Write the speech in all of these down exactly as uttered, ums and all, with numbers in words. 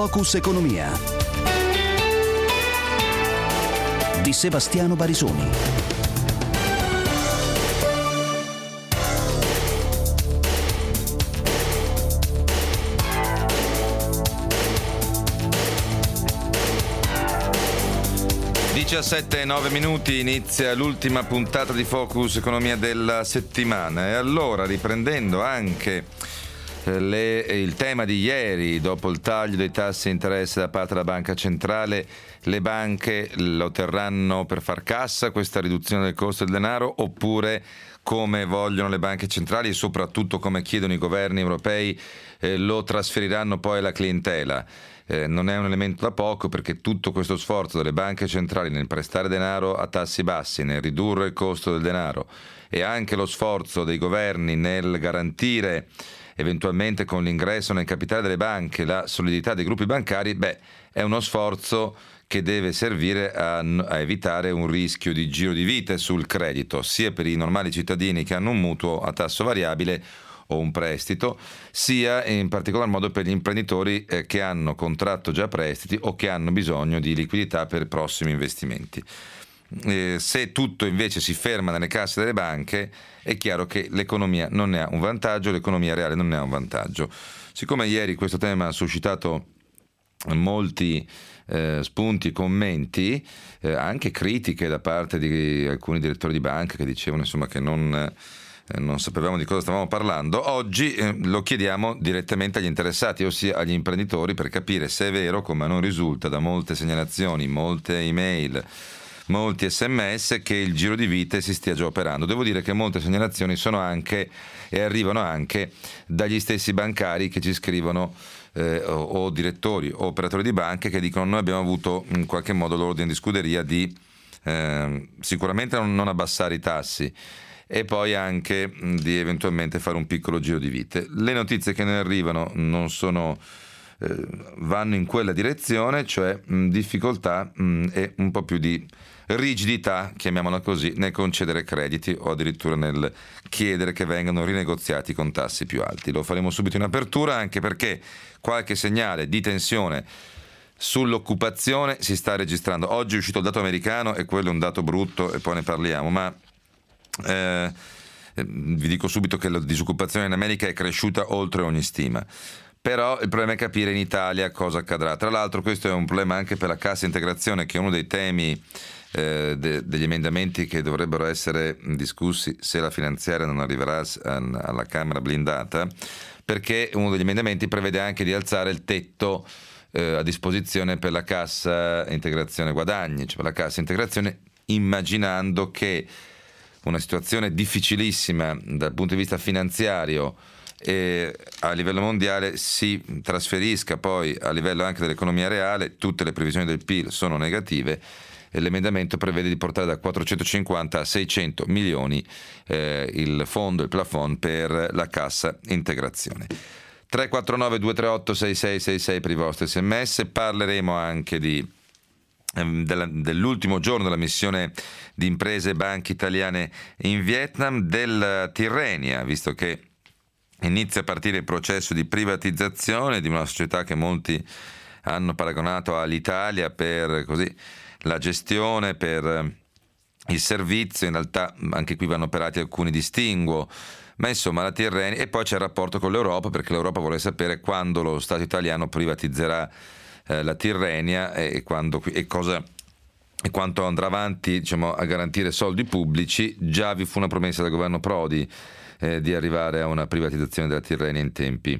Focus Economia di Sebastiano Barisoni. diciassette e nove minuti, inizia l'ultima puntata di Focus Economia della settimana. E allora, riprendendo anche le, il tema di ieri, dopo il taglio dei tassi di interesse da parte della Banca Centrale, le banche lo terranno per far cassa, questa riduzione del costo del denaro, oppure, come vogliono le banche centrali e soprattutto come chiedono i governi europei, eh, lo trasferiranno poi alla clientela? Eh, non è un elemento da poco, perché tutto questo sforzo delle banche centrali nel prestare denaro a tassi bassi, nel ridurre il costo del denaro, e anche lo sforzo dei governi nel garantire eventualmente con l'ingresso nel capitale delle banche la solidità dei gruppi bancari, beh, è uno sforzo che deve servire a, a evitare un rischio di giro di vite sul credito, sia per i normali cittadini che hanno un mutuo a tasso variabile o un prestito, sia in particolar modo per gli imprenditori eh, che hanno contratto già prestiti o che hanno bisogno di liquidità per prossimi investimenti. Eh, se tutto invece si ferma nelle casse delle banche, è chiaro che l'economia non ne ha un vantaggio, l'economia reale non ne ha un vantaggio. Siccome ieri questo tema ha suscitato molti eh, spunti, commenti, eh, anche critiche da parte di alcuni direttori di banca che dicevano insomma che non Eh, non sapevamo di cosa stavamo parlando, oggi eh, lo chiediamo direttamente agli interessati, ossia agli imprenditori, per capire se è vero, come non risulta da molte segnalazioni, molte email, molti sms, che il giro di vite si stia già operando. Devo dire che molte segnalazioni sono anche e arrivano anche dagli stessi bancari che ci scrivono, eh, o, o direttori o operatori di banche che dicono: noi abbiamo avuto in qualche modo l'ordine di scuderia di eh, sicuramente non, non abbassare i tassi, e poi anche di eventualmente fare un piccolo giro di vite. Le notizie che ne arrivano non sono eh, vanno in quella direzione, cioè mh, difficoltà mh, e un po' più di rigidità, chiamiamola così, nel concedere crediti o addirittura nel chiedere che vengano rinegoziati con tassi più alti. Lo faremo subito in apertura, anche perché qualche segnale di tensione sull'occupazione si sta registrando. Oggi è uscito il dato americano e quello è un dato brutto e poi ne parliamo, ma Eh, vi dico subito che la disoccupazione in America è cresciuta oltre ogni stima. Però il problema è capire in Italia cosa accadrà. Tra l'altro questo è un problema anche per la cassa integrazione, che è uno dei temi eh, de- degli emendamenti che dovrebbero essere discussi se la finanziaria non arriverà a- alla Camera blindata, perché uno degli emendamenti prevede anche di alzare il tetto eh, a disposizione per la cassa integrazione guadagni, cioè per la cassa integrazione, immaginando che una situazione difficilissima dal punto di vista finanziario e a livello mondiale si trasferisca poi a livello anche dell'economia reale. Tutte le previsioni del P I L sono negative e l'emendamento prevede di portare da quattrocentocinquanta a seicento milioni eh, il fondo, il plafond per la cassa integrazione. tre quattro nove due tre otto sei sei sei sei per i vostri sms. Parleremo anche di Della, dell'ultimo giorno della missione di imprese e banche italiane in Vietnam, del Tirrenia, visto che inizia a partire il processo di privatizzazione di una società che molti hanno paragonato all'Italia per così la gestione, per il servizio. In realtà anche qui vanno operati alcuni distinguo, ma insomma la Tirrenia. E poi c'è il rapporto con l'Europa, perché l'Europa vuole sapere quando lo Stato italiano privatizzerà la Tirrenia e, quando, e, cosa, e quanto andrà avanti, diciamo, a garantire soldi pubblici. Già vi fu una promessa del governo Prodi eh, di arrivare a una privatizzazione della Tirrenia in tempi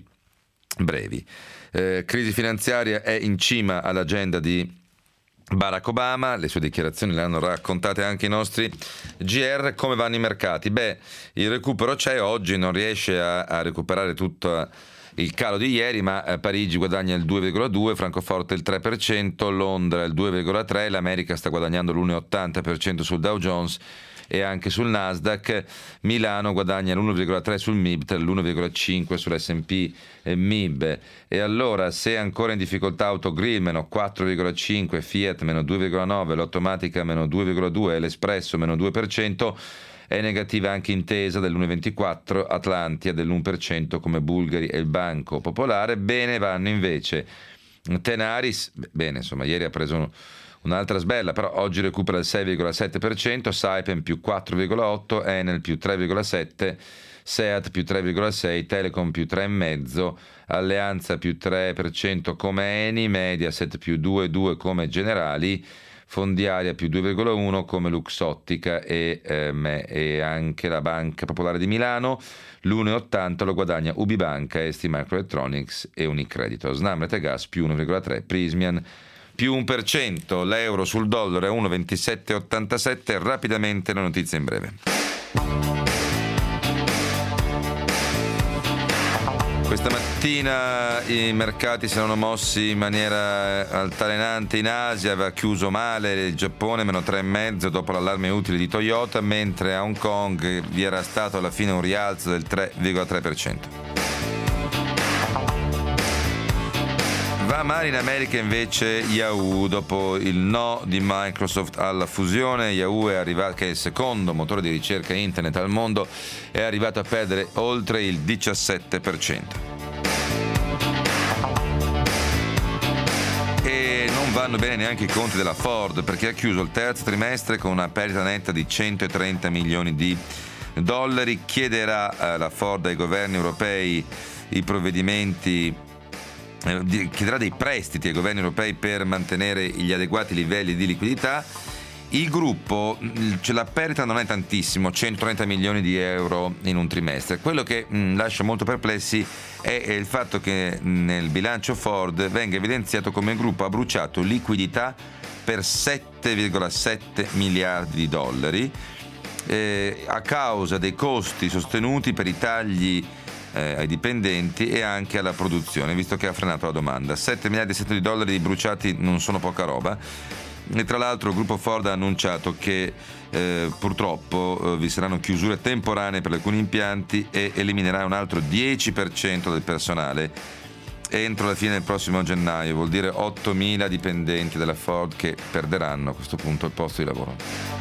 brevi. Eh, crisi finanziaria è in cima all'agenda di Barack Obama, le sue dichiarazioni le hanno raccontate anche i nostri G R. Come vanno i mercati? Beh, il recupero c'è, oggi non riesce a, a recuperare tutto il calo di ieri, ma eh, Parigi guadagna il due virgola due, Francoforte il tre per cento, Londra il due virgola tre, l'America sta guadagnando l'uno virgola ottanta per cento sul Dow Jones e anche sul Nasdaq. Milano guadagna l'uno virgola tre sul M I B T, l'uno virgola cinque sull'S and P e M I B. E allora, se ancora in difficoltà Autogrill meno quattro virgola cinque, Fiat meno due virgola nove, l'Automatica meno due virgola due e l'Espresso meno due per cento, è negativa anche Intesa dell'uno virgola ventiquattro, Atlantia dell'uno per cento come Bulgari e il Banco Popolare. Bene vanno invece Tenaris, bene, insomma, ieri ha preso un, un'altra sbella, però oggi recupera il sei virgola sette per cento, Saipem più quattro virgola otto per cento, Enel più tre virgola sette per cento, Seat più tre virgola sei per cento, Telecom più tre virgola cinque per cento, Alleanza più tre per cento come Eni, Mediaset più due virgola due per cento come Generali, Fondiaria più due virgola uno per cento come Luxottica e, ehm, e anche la Banca Popolare di Milano. l'uno virgola ottanta lo guadagna Ubibanca, Esti Microelectronics e Unicredito. Snam Rete Gas più uno virgola tre per cento, Prismian più uno per cento. L'euro sul dollaro è uno virgola ventisette ottantasette. Rapidamente le notizie in breve. Questa mattina i mercati si erano mossi in maniera altalenante in Asia, aveva chiuso male il Giappone, meno tre virgola cinque dopo l'allarme utile di Toyota, mentre a Hong Kong vi era stato alla fine un rialzo del tre virgola tre per cento. Va male in America invece Yahoo, dopo il no di Microsoft alla fusione. Yahoo è arrivato, che è il secondo motore di ricerca internet al mondo, è arrivato a perdere oltre il diciassette per cento. E non vanno bene neanche i conti della Ford, perché ha chiuso il terzo trimestre con una perdita netta di centotrenta milioni di dollari. Chiederà eh, la Ford ai governi europei i provvedimenti chiederà dei prestiti ai governi europei per mantenere gli adeguati livelli di liquidità. Il gruppo, cioè la perdita non è tantissimo, centotrenta milioni di euro in un trimestre. Quello che mh, lascia molto perplessi è, è il fatto che nel bilancio Ford venga evidenziato come il gruppo ha bruciato liquidità per sette virgola sette miliardi di dollari eh, a causa dei costi sostenuti per i tagli Eh, ai dipendenti e anche alla produzione, visto che ha frenato la domanda. sette miliardi e sette di dollari bruciati non sono poca roba. E tra l'altro il gruppo Ford ha annunciato che eh, purtroppo eh, vi saranno chiusure temporanee per alcuni impianti e eliminerà un altro dieci per cento del personale entro la fine del prossimo gennaio. Vuol dire ottomila dipendenti della Ford che perderanno a questo punto il posto di lavoro.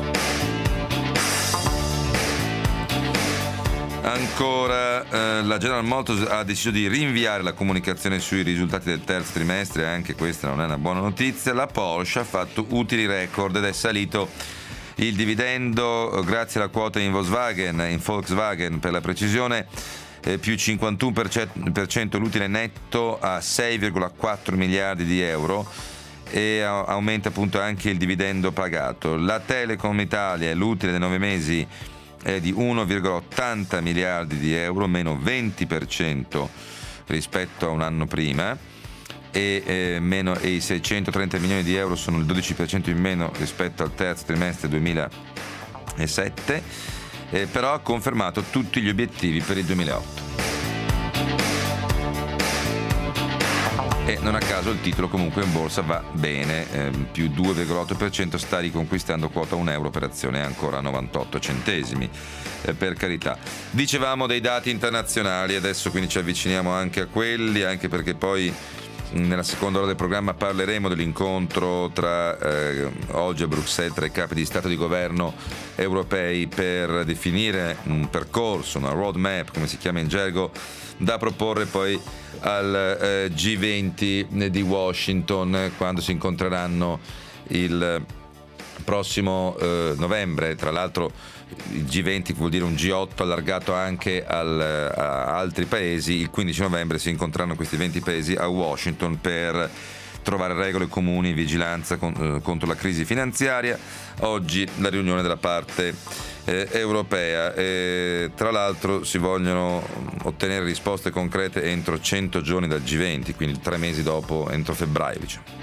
Ancora, eh, la General Motors ha deciso di rinviare la comunicazione sui risultati del terzo trimestre, anche questa non è una buona notizia. La Porsche ha fatto utili record ed è salito il dividendo grazie alla quota in Volkswagen, in Volkswagen per la precisione, eh, più cinquantuno per cento l'utile netto a sei virgola quattro miliardi di euro e a- aumenta appunto anche il dividendo pagato. La Telecom Italia, l'utile dei nove mesi è di uno virgola ottanta miliardi di euro, meno venti per cento rispetto a un anno prima, e, eh, meno, e i seicentotrenta milioni di euro sono il dodici per cento in meno rispetto al terzo trimestre duemilasette, eh, però ha confermato tutti gli obiettivi per il duemilaotto. E non a caso il titolo comunque in borsa va bene, eh, più due virgola otto per cento, sta riconquistando quota un euro per azione, ancora novantotto centesimi, eh, per carità. Dicevamo dei dati internazionali, adesso quindi ci avviciniamo anche a quelli, anche perché poi nella seconda ora del programma parleremo dell'incontro tra eh, oggi a Bruxelles tra i capi di Stato e di Governo europei per definire un percorso, una roadmap, come si chiama in gergo, da proporre poi al eh, G venti di Washington, quando si incontreranno il prossimo eh, novembre. Tra l'altro il G venti vuol dire un G otto allargato anche al, a altri paesi. Il quindici novembre si incontreranno questi venti paesi a Washington per trovare regole comuni in vigilanza con, eh, contro la crisi finanziaria. Oggi la riunione della parte eh, europea. E, tra l'altro si vogliono ottenere risposte concrete entro cento giorni dal G venti, quindi tre mesi dopo, entro febbraio, diciamo.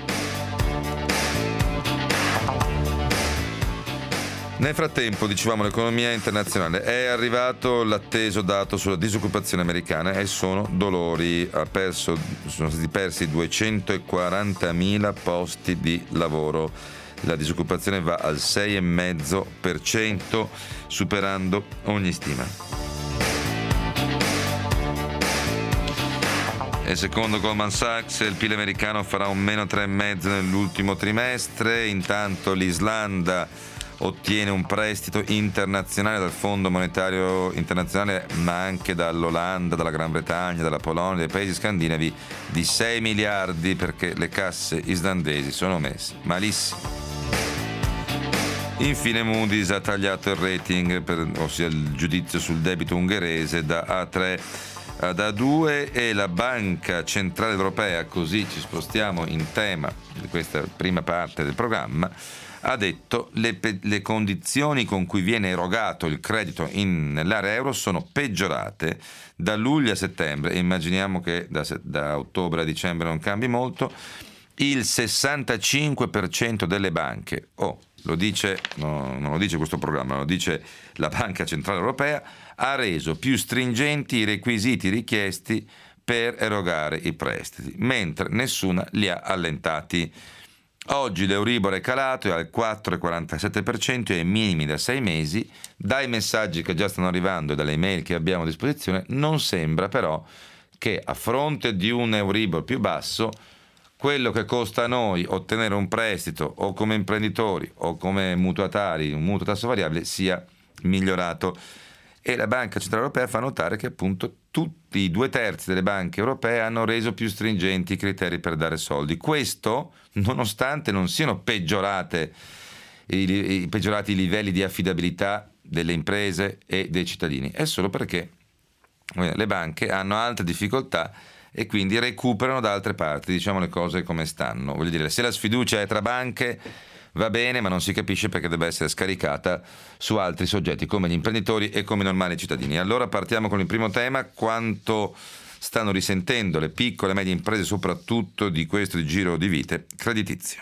Nel frattempo, dicevamo, l'economia internazionale, è arrivato l'atteso dato sulla disoccupazione americana e sono dolori. Ha perso, sono stati persi duecentoquarantamila posti di lavoro. La disoccupazione va al sei virgola cinque per cento, superando ogni stima. E secondo Goldman Sachs il P I L americano farà un meno tre virgola cinque nell'ultimo trimestre. Intanto l'Islanda ottiene un prestito internazionale dal Fondo Monetario Internazionale, ma anche dall'Olanda, dalla Gran Bretagna, dalla Polonia, dai paesi scandinavi, di sei miliardi, perché le casse islandesi sono messe malissimo. Infine Moody's ha tagliato il rating, per, ossia il giudizio sul debito ungherese, da A tre ad A due, e la Banca Centrale Europea, così ci spostiamo in tema di questa prima parte del programma, ha detto le, le condizioni con cui viene erogato il credito in, nell'area euro sono peggiorate da luglio a settembre, e immaginiamo che da, da ottobre a dicembre non cambi molto. Il sessantacinque per cento delle banche, oh, lo dice, no, non lo dice questo programma, lo dice la Banca Centrale Europea, ha reso più stringenti i requisiti richiesti per erogare i prestiti, mentre nessuna li ha allentati. Oggi l'Euribor è calato, è al quattro virgola quarantasette per cento e ai minimi da sei mesi. Dai messaggi che già stanno arrivando e dalle email che abbiamo a disposizione, non sembra però che, a fronte di un Euribor più basso, quello che costa a noi ottenere un prestito o come imprenditori o come mutuatari, un mutuo tasso variabile, sia migliorato. E la Banca Centrale Europea fa notare che appunto tutti i due terzi delle banche europee hanno reso più stringenti i criteri per dare soldi. Questo nonostante non siano peggiorate i, i peggiorati i livelli di affidabilità delle imprese e dei cittadini, è solo perché le banche hanno altre difficoltà e quindi recuperano da altre parti, diciamo le cose come stanno. Voglio dire, se la sfiducia è tra banche va bene, ma non si capisce perché debba essere scaricata su altri soggetti come gli imprenditori e come i normali cittadini. Allora partiamo con il primo tema: quanto stanno risentendo le piccole e medie imprese soprattutto di questo giro di vite creditizio.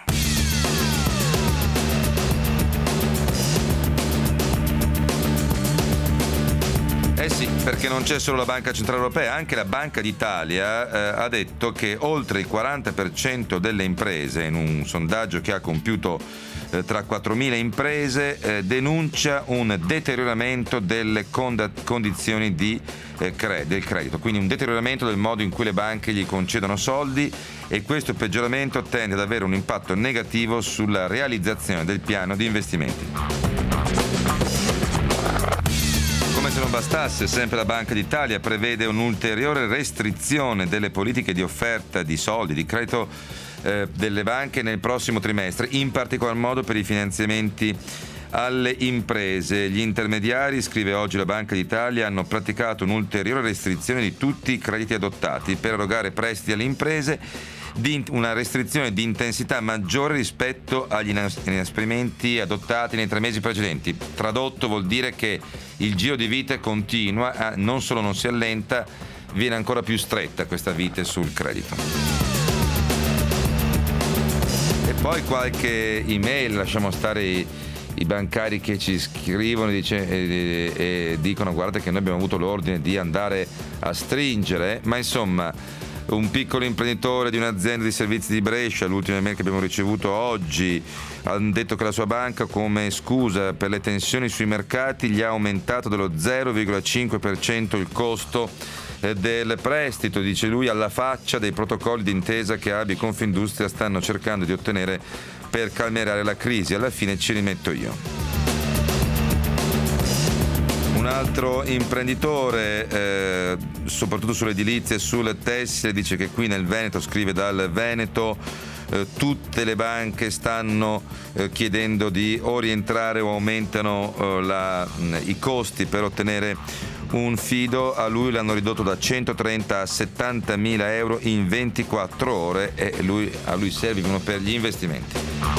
Eh sì, perché non c'è solo la Banca Centrale Europea, anche la Banca d'Italia eh, ha detto che oltre il quaranta per cento delle imprese, in un sondaggio che ha compiuto eh, tra quattromila imprese, eh, denuncia un deterioramento delle cond- condizioni di, eh, cre- del credito, quindi un deterioramento del modo in cui le banche gli concedono soldi, e questo peggioramento tende ad avere un impatto negativo sulla realizzazione del piano di investimenti. Come se non bastasse, sempre la Banca d'Italia prevede un'ulteriore restrizione delle politiche di offerta di soldi, di credito eh, delle banche nel prossimo trimestre, in particolar modo per i finanziamenti alle imprese. Gli intermediari, scrive oggi la Banca d'Italia, hanno praticato un'ulteriore restrizione di tutti i crediti adottati per erogare prestiti alle imprese, di una restrizione di intensità maggiore rispetto agli inasprimenti adottati nei tre mesi precedenti. Tradotto vuol dire che il giro di vite continua, non solo non si allenta, viene ancora più stretta questa vite sul credito. E poi qualche email, lasciamo stare i, i bancari che ci scrivono dice, e, e dicono guarda che noi abbiamo avuto l'ordine di andare a stringere, ma insomma un piccolo imprenditore di un'azienda di servizi di Brescia, l'ultima email che abbiamo ricevuto oggi, ha detto che la sua banca, come scusa per le tensioni sui mercati, gli ha aumentato dello zero virgola cinque per cento il costo del prestito. Dice lui, alla faccia dei protocolli d'intesa che A B I e Confindustria stanno cercando di ottenere per calmierare la crisi, alla fine ci rimetto io. Un altro imprenditore, eh, soprattutto sull'edilizia e sul tessile, dice che qui nel Veneto, scrive dal Veneto, eh, tutte le banche stanno eh, chiedendo di o rientrare o aumentano eh, la, mh, i costi per ottenere un fido. A lui l'hanno ridotto da centotrenta a settantamila euro in ventiquattro ore e lui, a lui servivano per gli investimenti.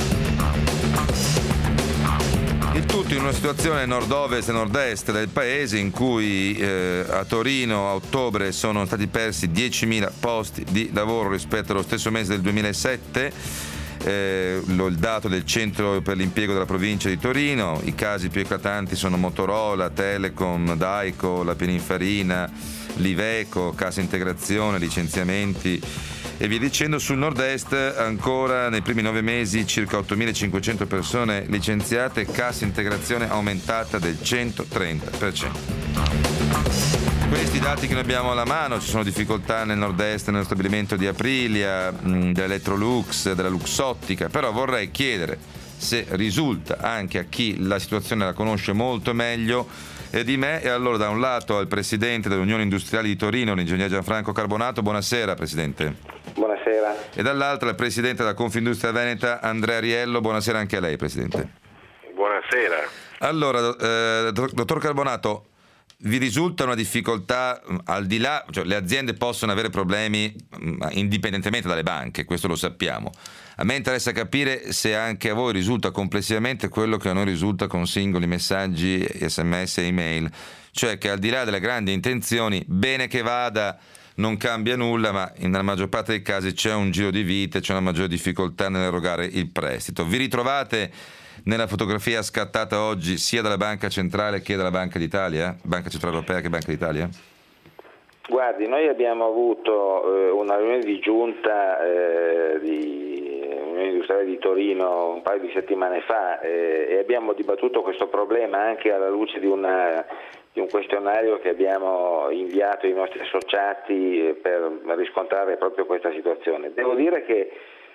Il tutto in una situazione nord-ovest e nord-est del paese in cui eh, a Torino a ottobre sono stati persi diecimila posti di lavoro rispetto allo stesso mese del duemilasette, eh, lo, il dato del centro per l'impiego della provincia di Torino. I casi più eclatanti sono Motorola, Telecom, Daico, la Pininfarina, l'Iveco, Cassa Integrazione, licenziamenti e via dicendo. Sul nord-est ancora nei primi nove mesi circa ottomilacinquecento persone licenziate, Cassa Integrazione aumentata del centotrenta per cento. Questi dati che noi abbiamo alla mano. Ci sono difficoltà nel nord-est nello stabilimento di Aprilia, dell'Electrolux, della Luxottica, però vorrei chiedere se risulta anche a chi la situazione la conosce molto meglio eh, di me. E allora da un lato al presidente dell'Unione Industriali di Torino, l'ingegner Gianfranco Carbonato. Buonasera Presidente. Buonasera. E dall'altro al presidente della Confindustria Veneta, Andrea Riello. Buonasera anche a lei, Presidente. Buonasera. Allora, eh, dottor Carbonato, vi risulta una difficoltà al di là, cioè le aziende possono avere problemi indipendentemente dalle banche, questo lo sappiamo. A me interessa capire se anche a voi risulta complessivamente quello che a noi risulta con singoli messaggi, sms e email, cioè che al di là delle grandi intenzioni, bene che vada, non cambia nulla, ma nella maggior parte dei casi c'è un giro di vite, c'è una maggiore difficoltà nell'erogare il prestito. Vi ritrovate nella fotografia scattata oggi sia dalla Banca Centrale che dalla Banca d'Italia, Banca Centrale Europea che Banca d'Italia? Guardi, noi abbiamo avuto eh, una riunione di giunta eh, di Unione Industriale di Torino un paio di settimane fa eh, e abbiamo dibattuto questo problema anche alla luce di, una, di un questionario che abbiamo inviato ai nostri associati eh, per riscontrare proprio questa situazione. Devo dire che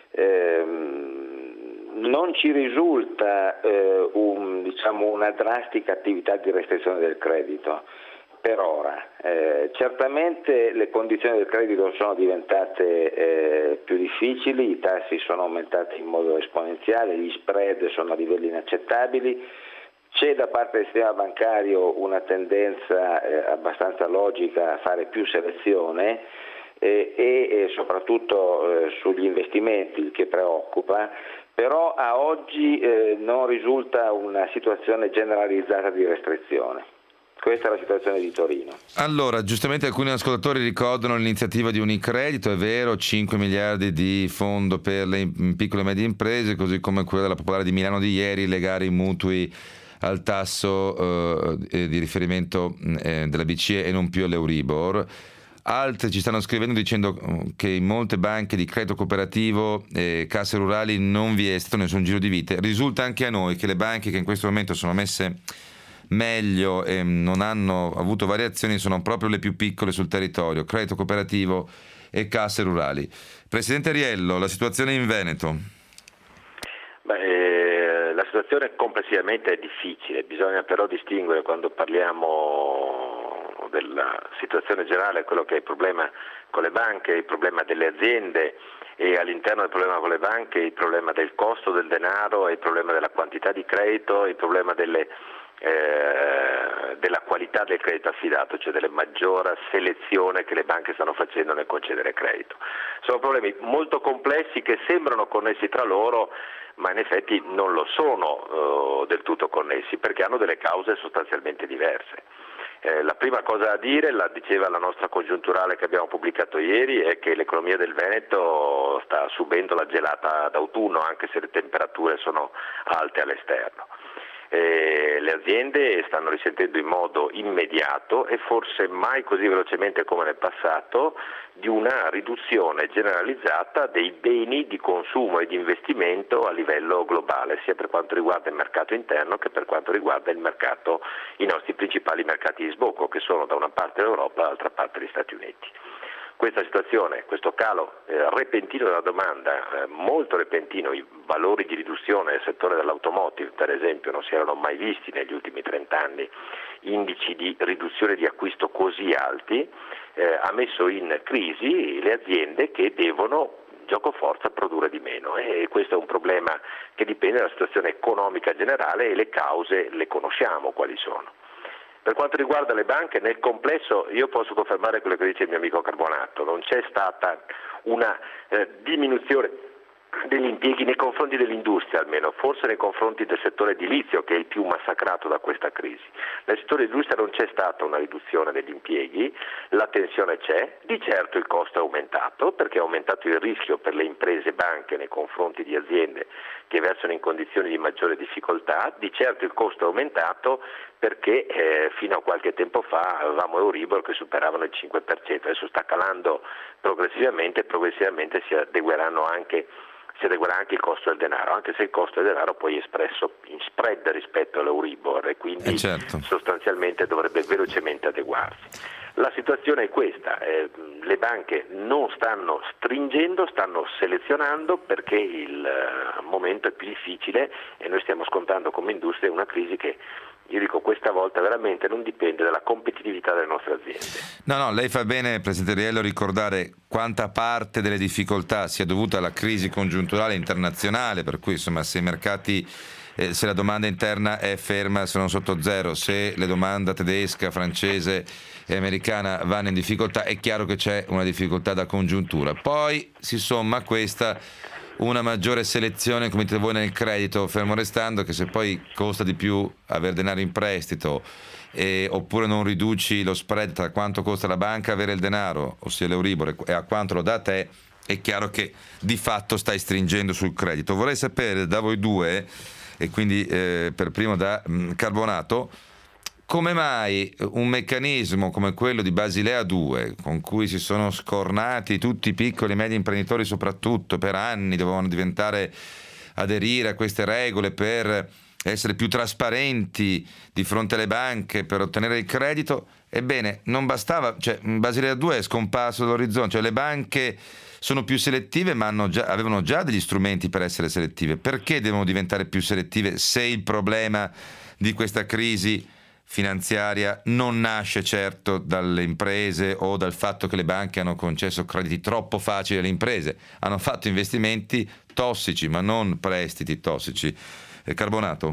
ehm, non ci risulta eh, un, diciamo, una drastica attività di restrizione del credito per ora. Eh, certamente le condizioni del credito sono diventate eh, più difficili, i tassi sono aumentati in modo esponenziale, gli spread sono a livelli inaccettabili, c'è da parte del sistema bancario una tendenza eh, abbastanza logica a fare più selezione eh, e, e soprattutto eh, sugli investimenti, il che preoccupa. Però a oggi eh, non risulta una situazione generalizzata di restrizione. Questa è la situazione di Torino. Allora, giustamente alcuni ascoltatori ricordano l'iniziativa di Unicredito, è vero, cinque miliardi di fondo per le piccole e medie imprese, così come quella della Popolare di Milano di ieri, legare i mutui al tasso eh, di riferimento eh, della B C E e non più all'Euribor. Altri ci stanno scrivendo dicendo che in molte banche di credito cooperativo e casse rurali non vi è stato nessun giro di vite. Risulta anche a noi che le banche che in questo momento sono messe meglio e non hanno avuto variazioni sono proprio le più piccole sul territorio, credito cooperativo e casse rurali. Presidente Riello, la situazione in Veneto? Beh, eh, la situazione complessivamente è difficile, bisogna però distinguere quando parliamo della situazione generale, quello che è il problema con le banche, il problema delle aziende e all'interno del problema con le banche il problema del costo del denaro, il problema della quantità di credito, il problema delle, eh, della qualità del credito affidato, cioè della maggiore selezione che le banche stanno facendo nel concedere credito. Sono problemi molto complessi che sembrano connessi tra loro, ma in effetti non lo sono eh, del tutto connessi perché hanno delle cause sostanzialmente diverse. Eh, la prima cosa da dire, la diceva la nostra congiunturale che abbiamo pubblicato ieri, è che l'economia del Veneto sta subendo la gelata d'autunno anche se le temperature sono alte all'esterno. Eh, le aziende stanno risentendo in modo immediato e forse mai così velocemente come nel passato di una riduzione generalizzata dei beni di consumo e di investimento a livello globale, sia per quanto riguarda il mercato interno che per quanto riguarda il mercato, i nostri principali mercati di sbocco, che sono da una parte l'Europa e dall'altra parte gli Stati Uniti. Questa situazione, questo calo eh, repentino della domanda, eh, molto repentino, i valori di riduzione nel settore dell'automotive per esempio non si erano mai visti negli ultimi trent'anni, indici di riduzione di acquisto così alti, eh, ha messo in crisi le aziende che devono gioco forza produrre di meno e questo è un problema che dipende dalla situazione economica generale e le cause le conosciamo quali sono. Per quanto riguarda le banche, nel complesso io posso confermare quello che dice il mio amico Carbonato, non c'è stata una eh, diminuzione degli impieghi nei confronti dell'industria almeno, forse nei confronti del settore edilizio che è il più massacrato da questa crisi. Nel settore dell'industria non c'è stata una riduzione degli impieghi, la tensione c'è, di certo il costo è aumentato perché è aumentato il rischio per le imprese e banche nei confronti di aziende che versano in condizioni di maggiore difficoltà, di certo il costo è aumentato perché eh, fino a qualche tempo fa avevamo Euribor che superavano il cinque per cento, adesso sta calando progressivamente e progressivamente si adegueranno anche si adeguerà anche il costo del denaro, anche se il costo del denaro poi è espresso in spread rispetto all'Euribor e quindi eh certo. sostanzialmente dovrebbe velocemente adeguarsi. La situazione è questa, eh, le banche non stanno stringendo, stanno selezionando perché il momento è più difficile e noi stiamo scontando come industria una crisi che, io dico, questa volta veramente non dipende dalla competitività delle nostre aziende. No, no, lei fa bene, Presidente Riello, a ricordare quanta parte delle difficoltà sia dovuta alla crisi congiunturale internazionale, per cui insomma se i mercati, eh, se la domanda interna è ferma, sono sotto zero, se la domanda tedesca, francese e americana vanno in difficoltà, è chiaro che c'è una difficoltà da congiuntura. Poi si somma a questa una maggiore selezione, come dite voi, nel credito, fermo restando che se poi costa di più avere denaro in prestito eh, oppure non riduci lo spread tra quanto costa la banca avere il denaro, ossia l'Euribor, e a quanto lo dà a te, è chiaro che di fatto stai stringendo sul credito. Vorrei sapere da voi due, e quindi eh, per primo da mh, Carbonato, come mai un meccanismo come quello di Basilea due, con cui si sono scornati tutti i piccoli e medi imprenditori soprattutto per anni, dovevano diventare, aderire a queste regole per essere più trasparenti di fronte alle banche, per ottenere il credito, ebbene non bastava, cioè Basilea due è scomparso dall'orizzonte, cioè le banche sono più selettive ma hanno già, avevano già degli strumenti per essere selettive. Perché devono diventare più selettive se il problema di questa crisi finanziaria non nasce certo dalle imprese o dal fatto che le banche hanno concesso crediti troppo facili alle imprese, hanno fatto investimenti tossici ma non prestiti tossici. Eh, Carbonato?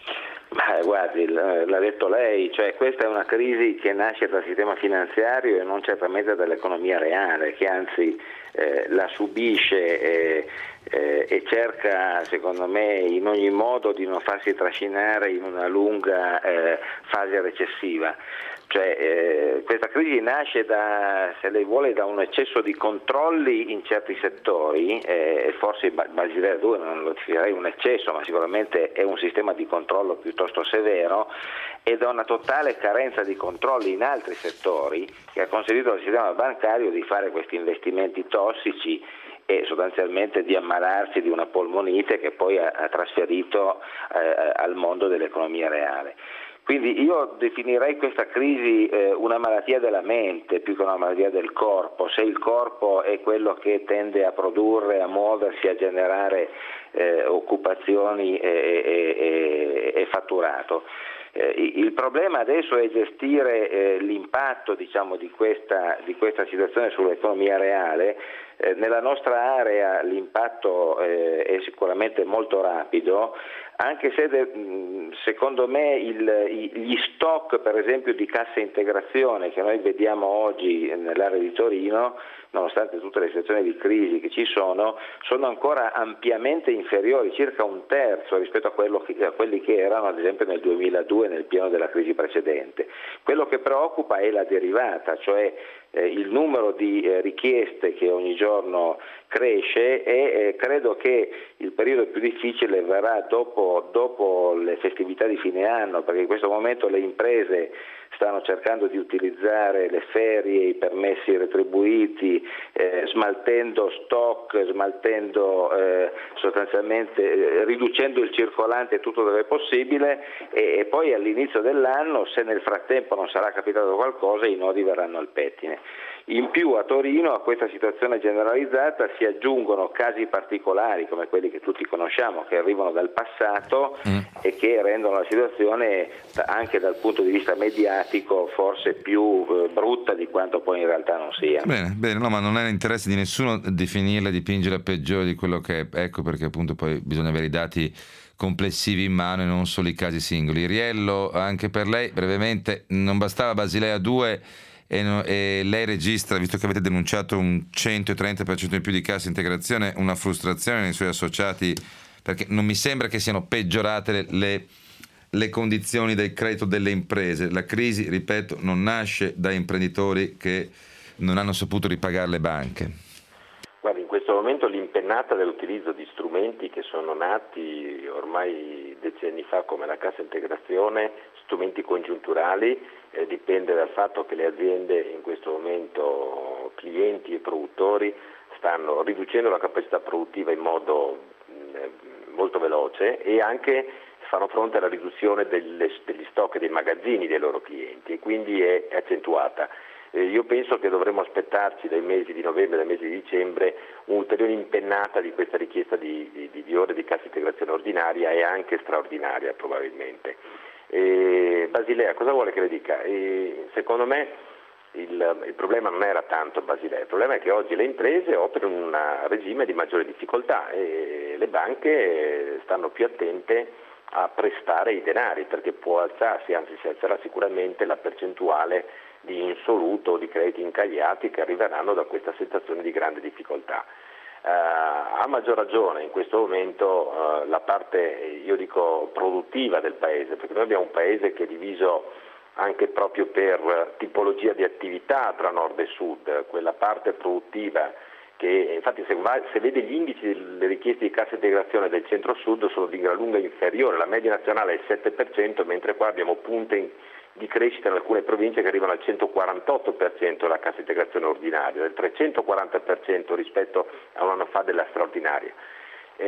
Beh, guardi, l'ha detto lei, cioè questa è una crisi che nasce dal sistema finanziario e non certamente dall'economia reale, che anzi eh, la subisce eh, eh, e cerca, secondo me, in ogni modo di non farsi trascinare in una lunga eh, fase recessiva. Cioè, eh, questa crisi nasce da, se lei vuole, da un eccesso di controlli in certi settori, e eh, forse Basilea due non lo definirei un eccesso, ma sicuramente è un sistema di controllo piuttosto severo, e da una totale carenza di controlli in altri settori che ha consentito al sistema bancario di fare questi investimenti tossici e sostanzialmente di ammalarsi di una polmonite che poi ha, ha trasferito eh, al mondo dell'economia reale. Quindi io definirei questa crisi eh, una malattia della mente più che una malattia del corpo. Se il corpo è quello che tende a produrre, a muoversi, a generare eh, occupazioni e, e, e, e fatturato. Eh, il problema adesso è gestire eh, l'impatto, diciamo, di questa, di questa situazione sull'economia reale. Eh, nella nostra area l'impatto eh, è sicuramente molto rapido, anche se de, secondo me il, gli stock, per esempio, di cassa integrazione che noi vediamo oggi nell'area di Torino, nonostante tutte le situazioni di crisi che ci sono, sono ancora ampiamente inferiori, circa un terzo rispetto a, quello che, a quelli che erano ad esempio nel duemiladue, nel pieno della crisi precedente. Quello che preoccupa è la derivata, cioè eh, il numero di eh, richieste che ogni giorno cresce, e eh, credo che il periodo più difficile verrà dopo, dopo le festività di fine anno, perché in questo momento le imprese stanno cercando di utilizzare le ferie, i permessi retribuiti, eh, smaltendo stock, smaltendo eh, sostanzialmente, eh, riducendo il circolante tutto dove è possibile, e, e poi all'inizio dell'anno, se nel frattempo non sarà capitato qualcosa, i nodi verranno al pettine. In più a Torino a questa situazione generalizzata si aggiungono casi particolari come quelli che tutti conosciamo, che arrivano dal passato mm. e che rendono la situazione anche dal punto di vista mediatico forse più eh, brutta di quanto poi in realtà non sia. Bene, bene, no, ma non è l'interesse di nessuno definirla, dipingerla peggiore di quello che è, ecco perché appunto poi bisogna avere i dati complessivi in mano e non solo i casi singoli. Riello, anche per lei brevemente, non bastava Basilea due e, no, e lei registra, visto che avete denunciato un centotrenta per cento in più di cassa integrazione, una frustrazione nei suoi associati, perché non mi sembra che siano peggiorate le, le, le condizioni del credito delle imprese. La crisi, ripeto, non nasce da imprenditori che non hanno saputo ripagare le banche. Guarda, in questo momento l'impennata dell'utilizzo di strumenti che sono nati ormai decenni fa come la cassa integrazione, strumenti congiunturali, eh, dipende dal fatto che le aziende in questo momento, clienti e produttori, stanno riducendo la capacità produttiva in modo eh, molto veloce e anche fanno fronte alla riduzione delle, degli stock e dei magazzini dei loro clienti, e quindi è accentuata. Eh, io penso che dovremmo aspettarci dai mesi di novembre, dai mesi di dicembre, un'ulteriore impennata di questa richiesta di, di, di ore di cassa integrazione ordinaria e anche straordinaria probabilmente. Eh, Basilea, cosa vuole che le dica? Eh, secondo me il, il problema non era tanto Basilea, il problema è che oggi le imprese operano in un regime di maggiore difficoltà e le banche stanno più attente a prestare i denari, perché può alzarsi, anzi si alzerà sicuramente la percentuale di insoluto o di crediti incagliati che arriveranno da questa situazione di grande difficoltà. Uh, a maggior ragione in questo momento uh, la parte, io dico, produttiva del paese, perché noi abbiamo un paese che è diviso anche proprio per tipologia di attività tra nord e sud, quella parte produttiva che infatti se, va, se vede gli indici delle richieste di cassa integrazione del centro-sud sono di gran lunga inferiore, la media nazionale è il sette per cento, mentre qua abbiamo punte in, di crescita in alcune province che arrivano al centoquarantotto per cento della cassa integrazione ordinaria, del trecentoquaranta per cento rispetto a un anno fa della straordinaria. Eh,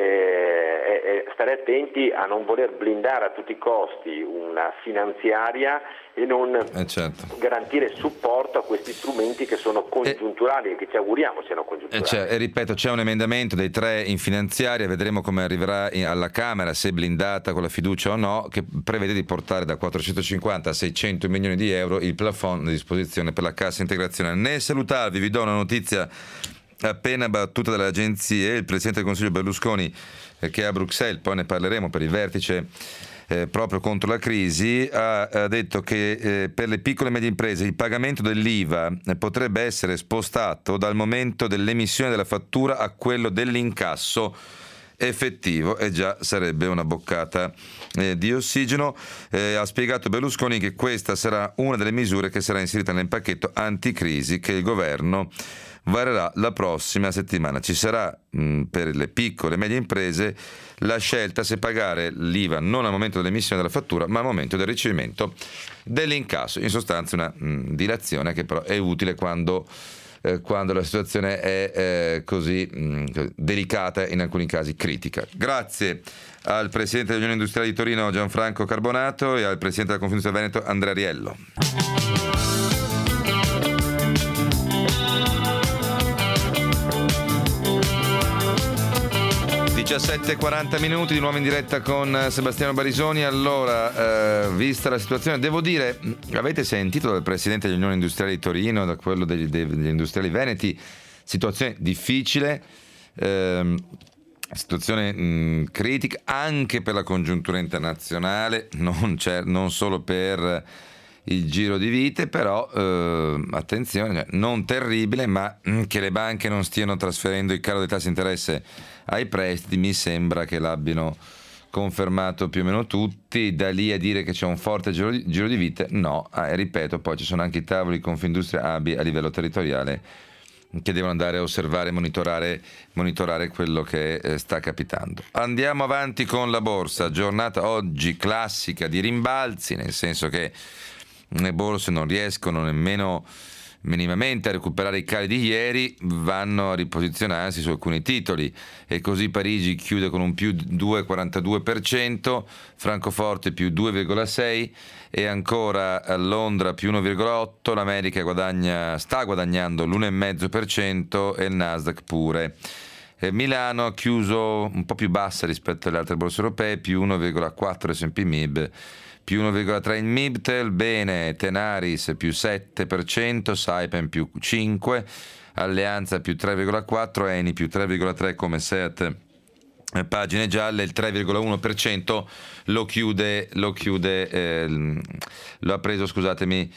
eh, stare attenti a non voler blindare a tutti i costi una finanziaria e non eh certo. garantire supporto a questi strumenti che sono congiunturali e che ci auguriamo siano congiunturali. E, cioè, e ripeto, c'è un emendamento dei tre in finanziaria, vedremo come arriverà in, alla Camera, se blindata con la fiducia o no, che prevede di portare da quattrocentocinquanta a seicento milioni di euro il plafond a disposizione per la cassa integrazione. Nel salutarvi vi do una notizia appena battuta dalle agenzie. Il Presidente del Consiglio Berlusconi, eh, che è a Bruxelles, poi ne parleremo per il vertice eh, proprio contro la crisi, ha, ha detto che eh, per le piccole e medie imprese il pagamento dell'I V A eh, potrebbe essere spostato dal momento dell'emissione della fattura a quello dell'incasso effettivo, e già sarebbe una boccata eh, di ossigeno. Eh, ha spiegato Berlusconi che questa sarà una delle misure che sarà inserita nel pacchetto anticrisi che il governo varerà la prossima settimana. Ci sarà mh, per le piccole e medie imprese la scelta se pagare l'I V A non al momento dell'emissione della fattura ma al momento del ricevimento dell'incasso. In sostanza una mh, dilazione che però è utile quando, eh, quando la situazione è eh, così mh, delicata e in alcuni casi critica. Grazie al Presidente dell'Unione Industriale di Torino Gianfranco Carbonato e al Presidente della Confindustria Veneto Andrea Riello. diciassette e quaranta minuti, di nuovo in diretta con Sebastiano Barisoni. Allora, eh, vista la situazione, devo dire, avete sentito dal Presidente dell'Unione Industriale di Torino, da quello degli, degli industriali veneti, situazione difficile, ehm, situazione mh, critica anche per la congiuntura internazionale, non, c'è, non solo per il giro di vite, però eh, attenzione, non terribile, ma mh, che le banche non stiano trasferendo il calo dei tassi di interesse ai prestiti, mi sembra che l'abbiano confermato più o meno tutti. Da lì a dire che c'è un forte giro di, giro di vite, no. Ah, e ripeto, poi ci sono anche i tavoli Confindustria A B I a livello territoriale che devono andare a osservare e monitorare, monitorare quello che eh, sta capitando. Andiamo avanti con la borsa, giornata oggi classica di rimbalzi, nel senso che le borse non riescono nemmeno minimamente a recuperare i cali di ieri, vanno a riposizionarsi su alcuni titoli, e così Parigi chiude con un più due virgola quarantadue per cento, Francoforte più due virgola sei per cento e ancora a Londra più uno virgola otto per cento, l'America guadagna, sta guadagnando l'uno virgola cinque per cento e il Nasdaq pure. E Milano ha chiuso un po' più bassa rispetto alle altre borse europee, più uno virgola quattro S and P M I B, più uno virgola tre in Mibtel, bene, Tenaris più sette per cento, Saipem più cinque per cento, Alleanza più tre virgola quattro per cento, Eni più tre virgola tre per cento come Seat, eh, pagine gialle, il tre virgola uno per cento lo chiude, lo chiude, eh, lo ha preso, scusatemi,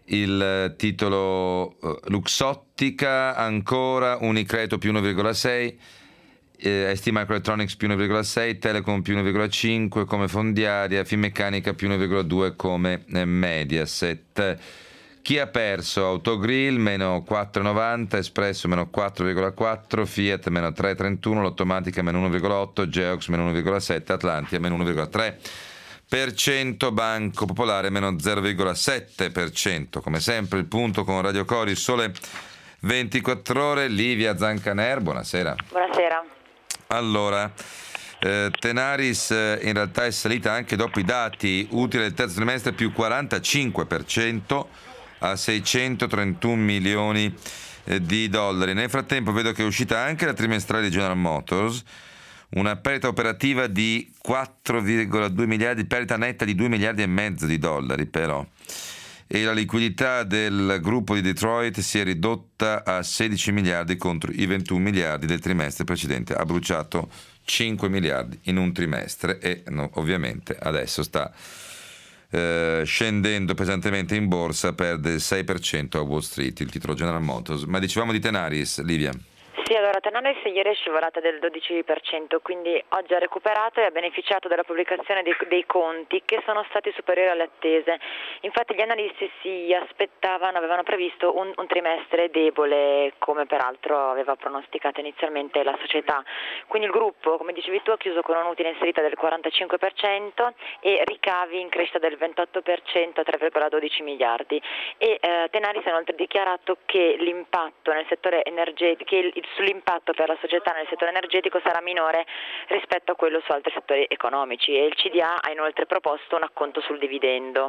il titolo eh, Luxottica, ancora Unicredito più uno virgola sei per cento, Eh, S T Microelectronics più uno virgola sei, Telecom più uno virgola cinque come Fondiaria, Finmeccanica più uno virgola due come eh, Mediaset. Chi ha perso? Autogrill meno quattro virgola novanta, Espresso meno quattro virgola quattro, Fiat meno tre virgola trentuno, Lottomatica meno uno virgola otto, Geox meno uno virgola sette, Atlantia meno uno virgola tre per cento, Banco Popolare meno zero virgola sette per cento. Come sempre il punto con Radio Cori, Sole ventiquattro ore. Livia Zancaner, buonasera. Buonasera. Allora, eh, Tenaris eh, in realtà è salita anche dopo i dati utili del terzo trimestre, più quarantacinque per cento, a seicentotrentuno milioni di dollari. Nel frattempo vedo che è uscita anche la trimestrale di General Motors, una perdita operativa di quattro virgola due miliardi, perdita netta di due miliardi e mezzo di dollari però. E la liquidità del gruppo di Detroit si è ridotta a sedici miliardi contro i ventuno miliardi del trimestre precedente. Ha bruciato cinque miliardi in un trimestre e no, ovviamente adesso sta eh, scendendo pesantemente in borsa, perde il sei per cento a Wall Street, il titolo General Motors. Ma dicevamo di Tenaris, Livia. Sì, allora Tenaris ieri è scivolata del dodici per cento, quindi oggi ha recuperato e ha beneficiato dalla pubblicazione dei, dei conti che sono stati superiori alle attese. Infatti gli analisti si aspettavano, avevano previsto un, un trimestre debole, come peraltro aveva pronosticato inizialmente la società. Quindi il gruppo, come dicevi tu, ha chiuso con un'utile inserita del quarantacinque per cento e ricavi in crescita del ventotto per cento a tre virgola dodici miliardi. E eh, Tenaris ha inoltre dichiarato che l'impatto nel settore energetico, che il, sull'impatto per la società nel settore energetico sarà minore rispetto a quello su altri settori economici, e il C D A ha inoltre proposto un acconto sul dividendo.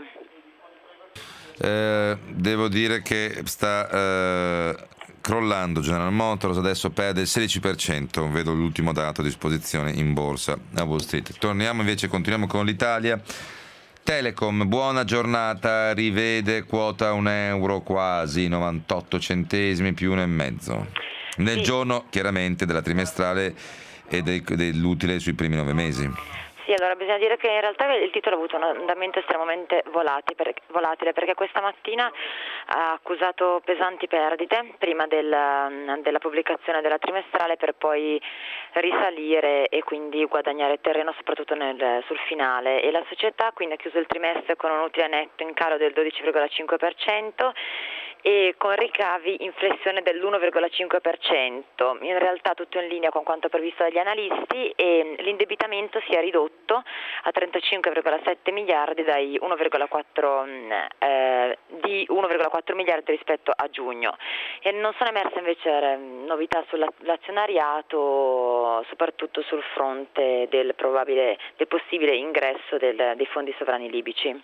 Eh, devo dire che sta eh, crollando General Motors, adesso perde il sedici per cento, vedo l'ultimo dato a disposizione in borsa a Wall Street. Torniamo invece, continuiamo con l'Italia. Telecom, buona giornata, rivede quota un euro quasi, novantotto centesimi più uno e mezzo. Nel sì. giorno chiaramente della trimestrale e del, dell'utile sui primi nove mesi. Sì, allora bisogna dire che in realtà il titolo ha avuto un andamento estremamente volatile, volatile perché questa mattina ha accusato pesanti perdite prima del, della pubblicazione della trimestrale, per poi risalire e quindi guadagnare terreno soprattutto nel, sul finale, e la società quindi ha chiuso il trimestre con un utile netto in calo del dodici virgola cinque per cento e con ricavi in flessione dell'uno virgola cinque per cento, in realtà tutto in linea con quanto previsto dagli analisti, e l'indebitamento si è ridotto a trentacinque virgola sette miliardi dai uno virgola quattro eh, di uno virgola quattro miliardi rispetto a giugno, e non sono emerse invece novità sull'azionariato, soprattutto sul fronte del probabile del possibile ingresso del, dei fondi sovrani libici.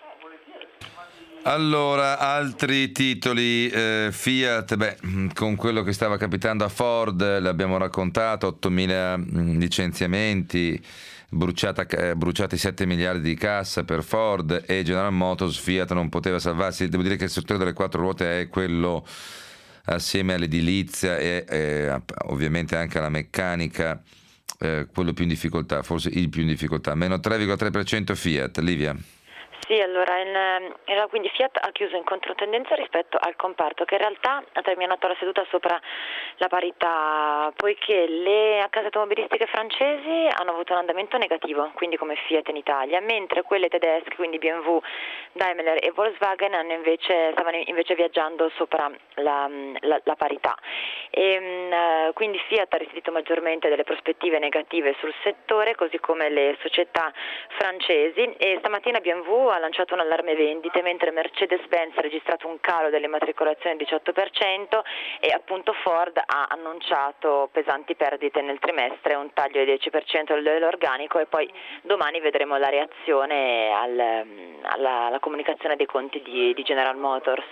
Allora, altri titoli, eh, Fiat, beh, con quello che stava capitando a Ford, l'abbiamo raccontato, ottomila licenziamenti, bruciata, eh, bruciati sette miliardi di cassa per Ford, e General Motors, Fiat non poteva salvarsi. Devo dire che il settore delle quattro ruote è quello, assieme all'edilizia e eh, ovviamente anche alla meccanica, eh, quello più in difficoltà, forse il più in difficoltà, meno tre virgola tre per cento Fiat. Livia? Sì, allora in, in, quindi Fiat ha chiuso in controtendenza rispetto al comparto, che in realtà ha terminato la seduta sopra la parità, poiché le case automobilistiche francesi hanno avuto un andamento negativo, quindi come Fiat in Italia, mentre quelle tedesche, quindi B M W, Daimler e Volkswagen, hanno invece, stavano invece viaggiando sopra la, la, la parità. E, quindi Fiat ha risentito maggiormente delle prospettive negative sul settore, così come le società francesi, e stamattina B M W ha lanciato un allarme vendite, mentre Mercedes-Benz ha registrato un calo delle matricolazioni del diciotto per cento, e appunto Ford ha annunciato pesanti perdite nel trimestre, un taglio del dieci per cento dell'organico, e poi domani vedremo la reazione al, alla, alla comunicazione dei conti di, di General Motors.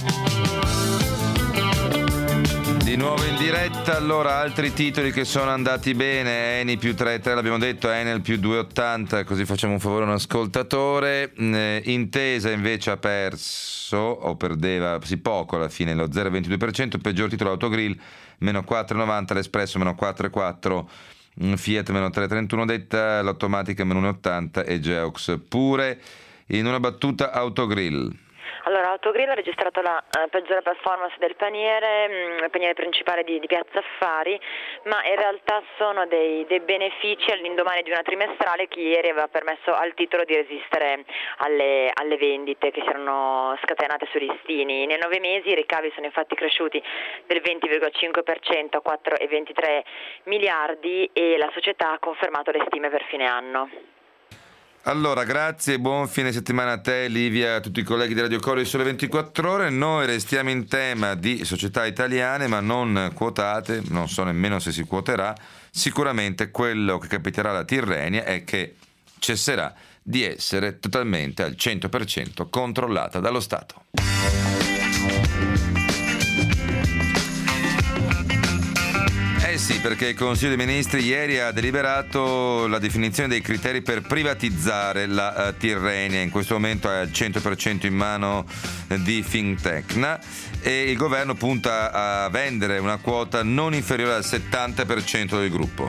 Di nuovo in diretta, allora altri titoli che sono andati bene, Eni più tre virgola tre, l'abbiamo detto, Enel più due virgola ottanta, così facciamo un favore a un ascoltatore. eh, Intesa invece ha perso, o perdeva sì poco alla fine, lo zero virgola ventidue per cento, peggior titolo Autogrill, meno quattro virgola novanta, l'Espresso meno quattro virgola quattro, Fiat meno tre virgola trentuno, detta l'Automatica meno uno virgola ottanta e Geox pure. In una battuta Autogrill. Allora, Autogrill ha registrato la eh, peggiore performance del paniere, mh, il paniere principale di, di Piazza Affari, ma in realtà sono dei, dei benefici all'indomani di una trimestrale che ieri aveva permesso al titolo di resistere alle, alle vendite che si erano scatenate sui listini. Nei nove mesi i ricavi sono infatti cresciuti del venti virgola cinque per cento a quattro virgola ventitré miliardi, e la società ha confermato le stime per fine anno. Allora, grazie, buon fine settimana a te, Livia, a tutti i colleghi di Radio Coro di Sole ventiquattro Ore. Noi restiamo in tema di società italiane ma non quotate, non so nemmeno se si quoterà. Sicuramente quello che capiterà alla Tirrenia è che cesserà di essere totalmente al cento per cento controllata dallo Stato. Eh sì, perché il Consiglio dei Ministri ieri ha deliberato la definizione dei criteri per privatizzare la uh, Tirrenia, in questo momento è al cento per cento in mano uh, di Fintecna, e il governo punta a vendere una quota non inferiore al settanta per cento del gruppo.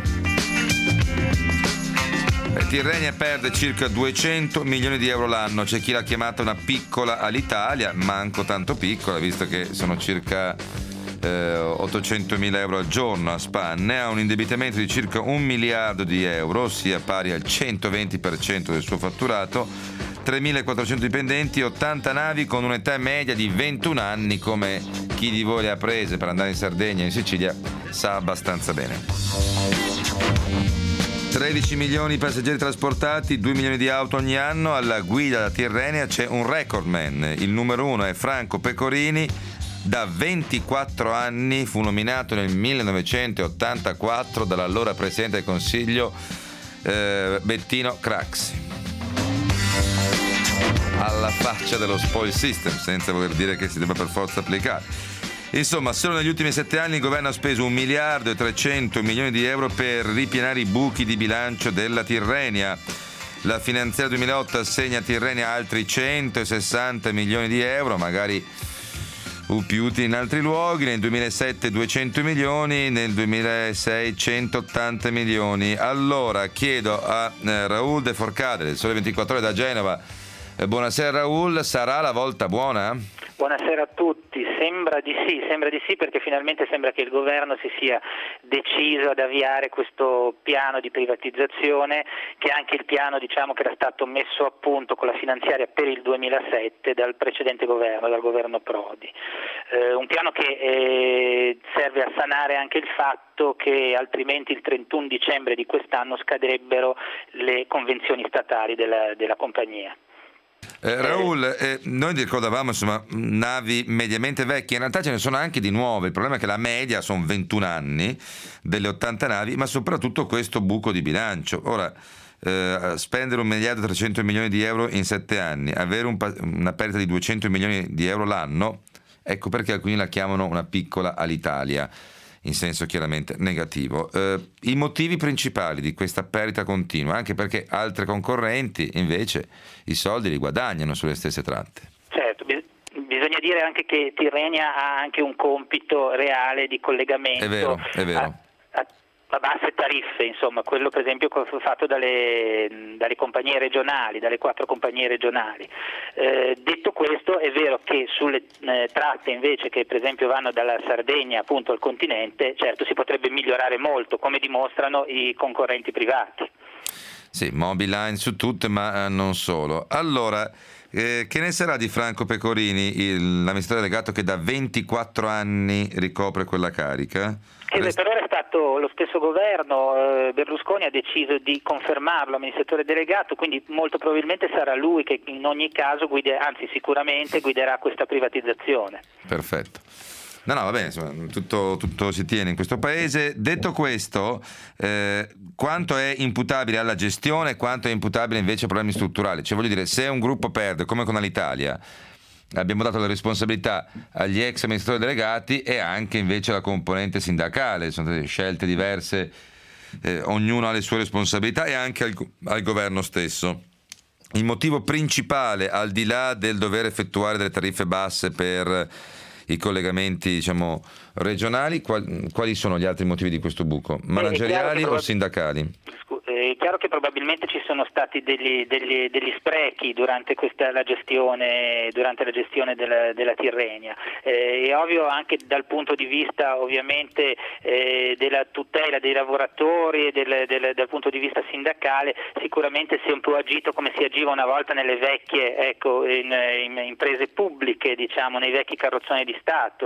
Tirrenia perde circa duecento milioni di euro l'anno, c'è chi l'ha chiamata una piccola Alitalia, manco tanto piccola, visto che sono circa eh, ottocentomila euro al giorno a spanne, ha un indebitamento di circa un miliardo di euro, ossia pari al centoventi per cento del suo fatturato, tremilaquattrocento dipendenti, ottanta navi con un'età media di ventuno anni, come chi di voi le ha prese per andare in Sardegna e in Sicilia sa abbastanza bene. tredici milioni di passeggeri trasportati, due milioni di auto ogni anno. Alla guida da Tirrenia c'è un recordman. Il numero uno è Franco Pecorini. Da ventiquattro anni fu nominato nel millenovecentottantaquattro dall'allora Presidente del Consiglio eh, Bettino Craxi. Alla faccia dello spoil system, senza voler dire che si debba per forza applicare. Insomma, solo negli ultimi sette anni il governo ha speso un miliardo e trecento milioni di euro per ripianare i buchi di bilancio della Tirrenia. La finanziaria duemilaotto assegna a Tirrenia altri centosessanta milioni di euro, magari più utili in altri luoghi. Nel duemilasette duecento milioni, nel duemilasei centottanta milioni. Allora chiedo a eh, Raul De Forcade del Sole ventiquattro Ore da Genova. Eh, buonasera Raul, sarà la volta buona? Buonasera a tutti, sembra di sì, sembra di sì perché finalmente sembra che il governo si sia deciso ad avviare questo piano di privatizzazione, che è anche il piano, diciamo, che era stato messo a punto con la finanziaria per il duemilasette dal precedente governo, dal governo Prodi. Eh, un piano che eh, serve a sanare anche il fatto che altrimenti il trentuno dicembre di quest'anno scaderebbero le convenzioni statali della, della compagnia. Eh, Raul, eh, noi ricordavamo insomma navi mediamente vecchie, in realtà ce ne sono anche di nuove, il problema è che la media sono ventuno anni delle ottanta navi, ma soprattutto questo buco di bilancio. Ora, eh, spendere un miliardo e trecento milioni di euro in sette anni, avere un, una perdita di duecento milioni di euro l'anno, ecco perché alcuni la chiamano una piccola Alitalia, in senso chiaramente negativo. Eh, I motivi principali di questa perdita continua, anche perché altre concorrenti invece i soldi li guadagnano sulle stesse tratte. Certo, bis- bisogna dire anche che Tirrenia ha anche un compito reale di collegamento. È vero, è vero. A, a, a basse tariffe, insomma, quello per esempio fatto dalle, dalle compagnie regionali, dalle quattro compagnie regionali. Eh, detto questo, è vero che sulle eh, tratte invece che per esempio vanno dalla Sardegna appunto al continente, certo si potrebbe migliorare molto, come dimostrano i concorrenti privati. Sì, Mobiline su tutte, ma non solo. Allora, eh, che ne sarà di Franco Pecorini, il, l'amministratore delegato che da ventiquattro anni ricopre quella carica? Eh, Rest- per ora è stato lo stesso governo, eh, Berlusconi ha deciso di confermarlo amministratore delegato, quindi molto probabilmente sarà lui che in ogni caso guiderà, anzi sicuramente guiderà questa privatizzazione. Perfetto. No, no, va bene, insomma, tutto, tutto si tiene in questo paese. Detto questo, eh, quanto è imputabile alla gestione e quanto è imputabile invece a problemi strutturali? Cioè, voglio dire, se un gruppo perde, come con Alitalia, abbiamo dato la responsabilità agli ex amministratori delegati e anche invece alla componente sindacale, sono state scelte diverse, eh, ognuno ha le sue responsabilità e anche al, al governo stesso. Il motivo principale, al di là del dover effettuare delle tariffe basse per i collegamenti, diciamo, regionali, quali, quali sono gli altri motivi di questo buco? Manageriali o sindacali? È chiaro che probabilmente ci sono stati degli, degli, degli sprechi durante questa, la gestione, durante la gestione della, della Tirrenia. Eh, è ovvio anche dal punto di vista ovviamente eh, della tutela dei lavoratori e del, del, dal punto di vista sindacale sicuramente si è un po' agito come si agiva una volta nelle vecchie ecco, in, in imprese pubbliche, diciamo, nei vecchi carrozzoni di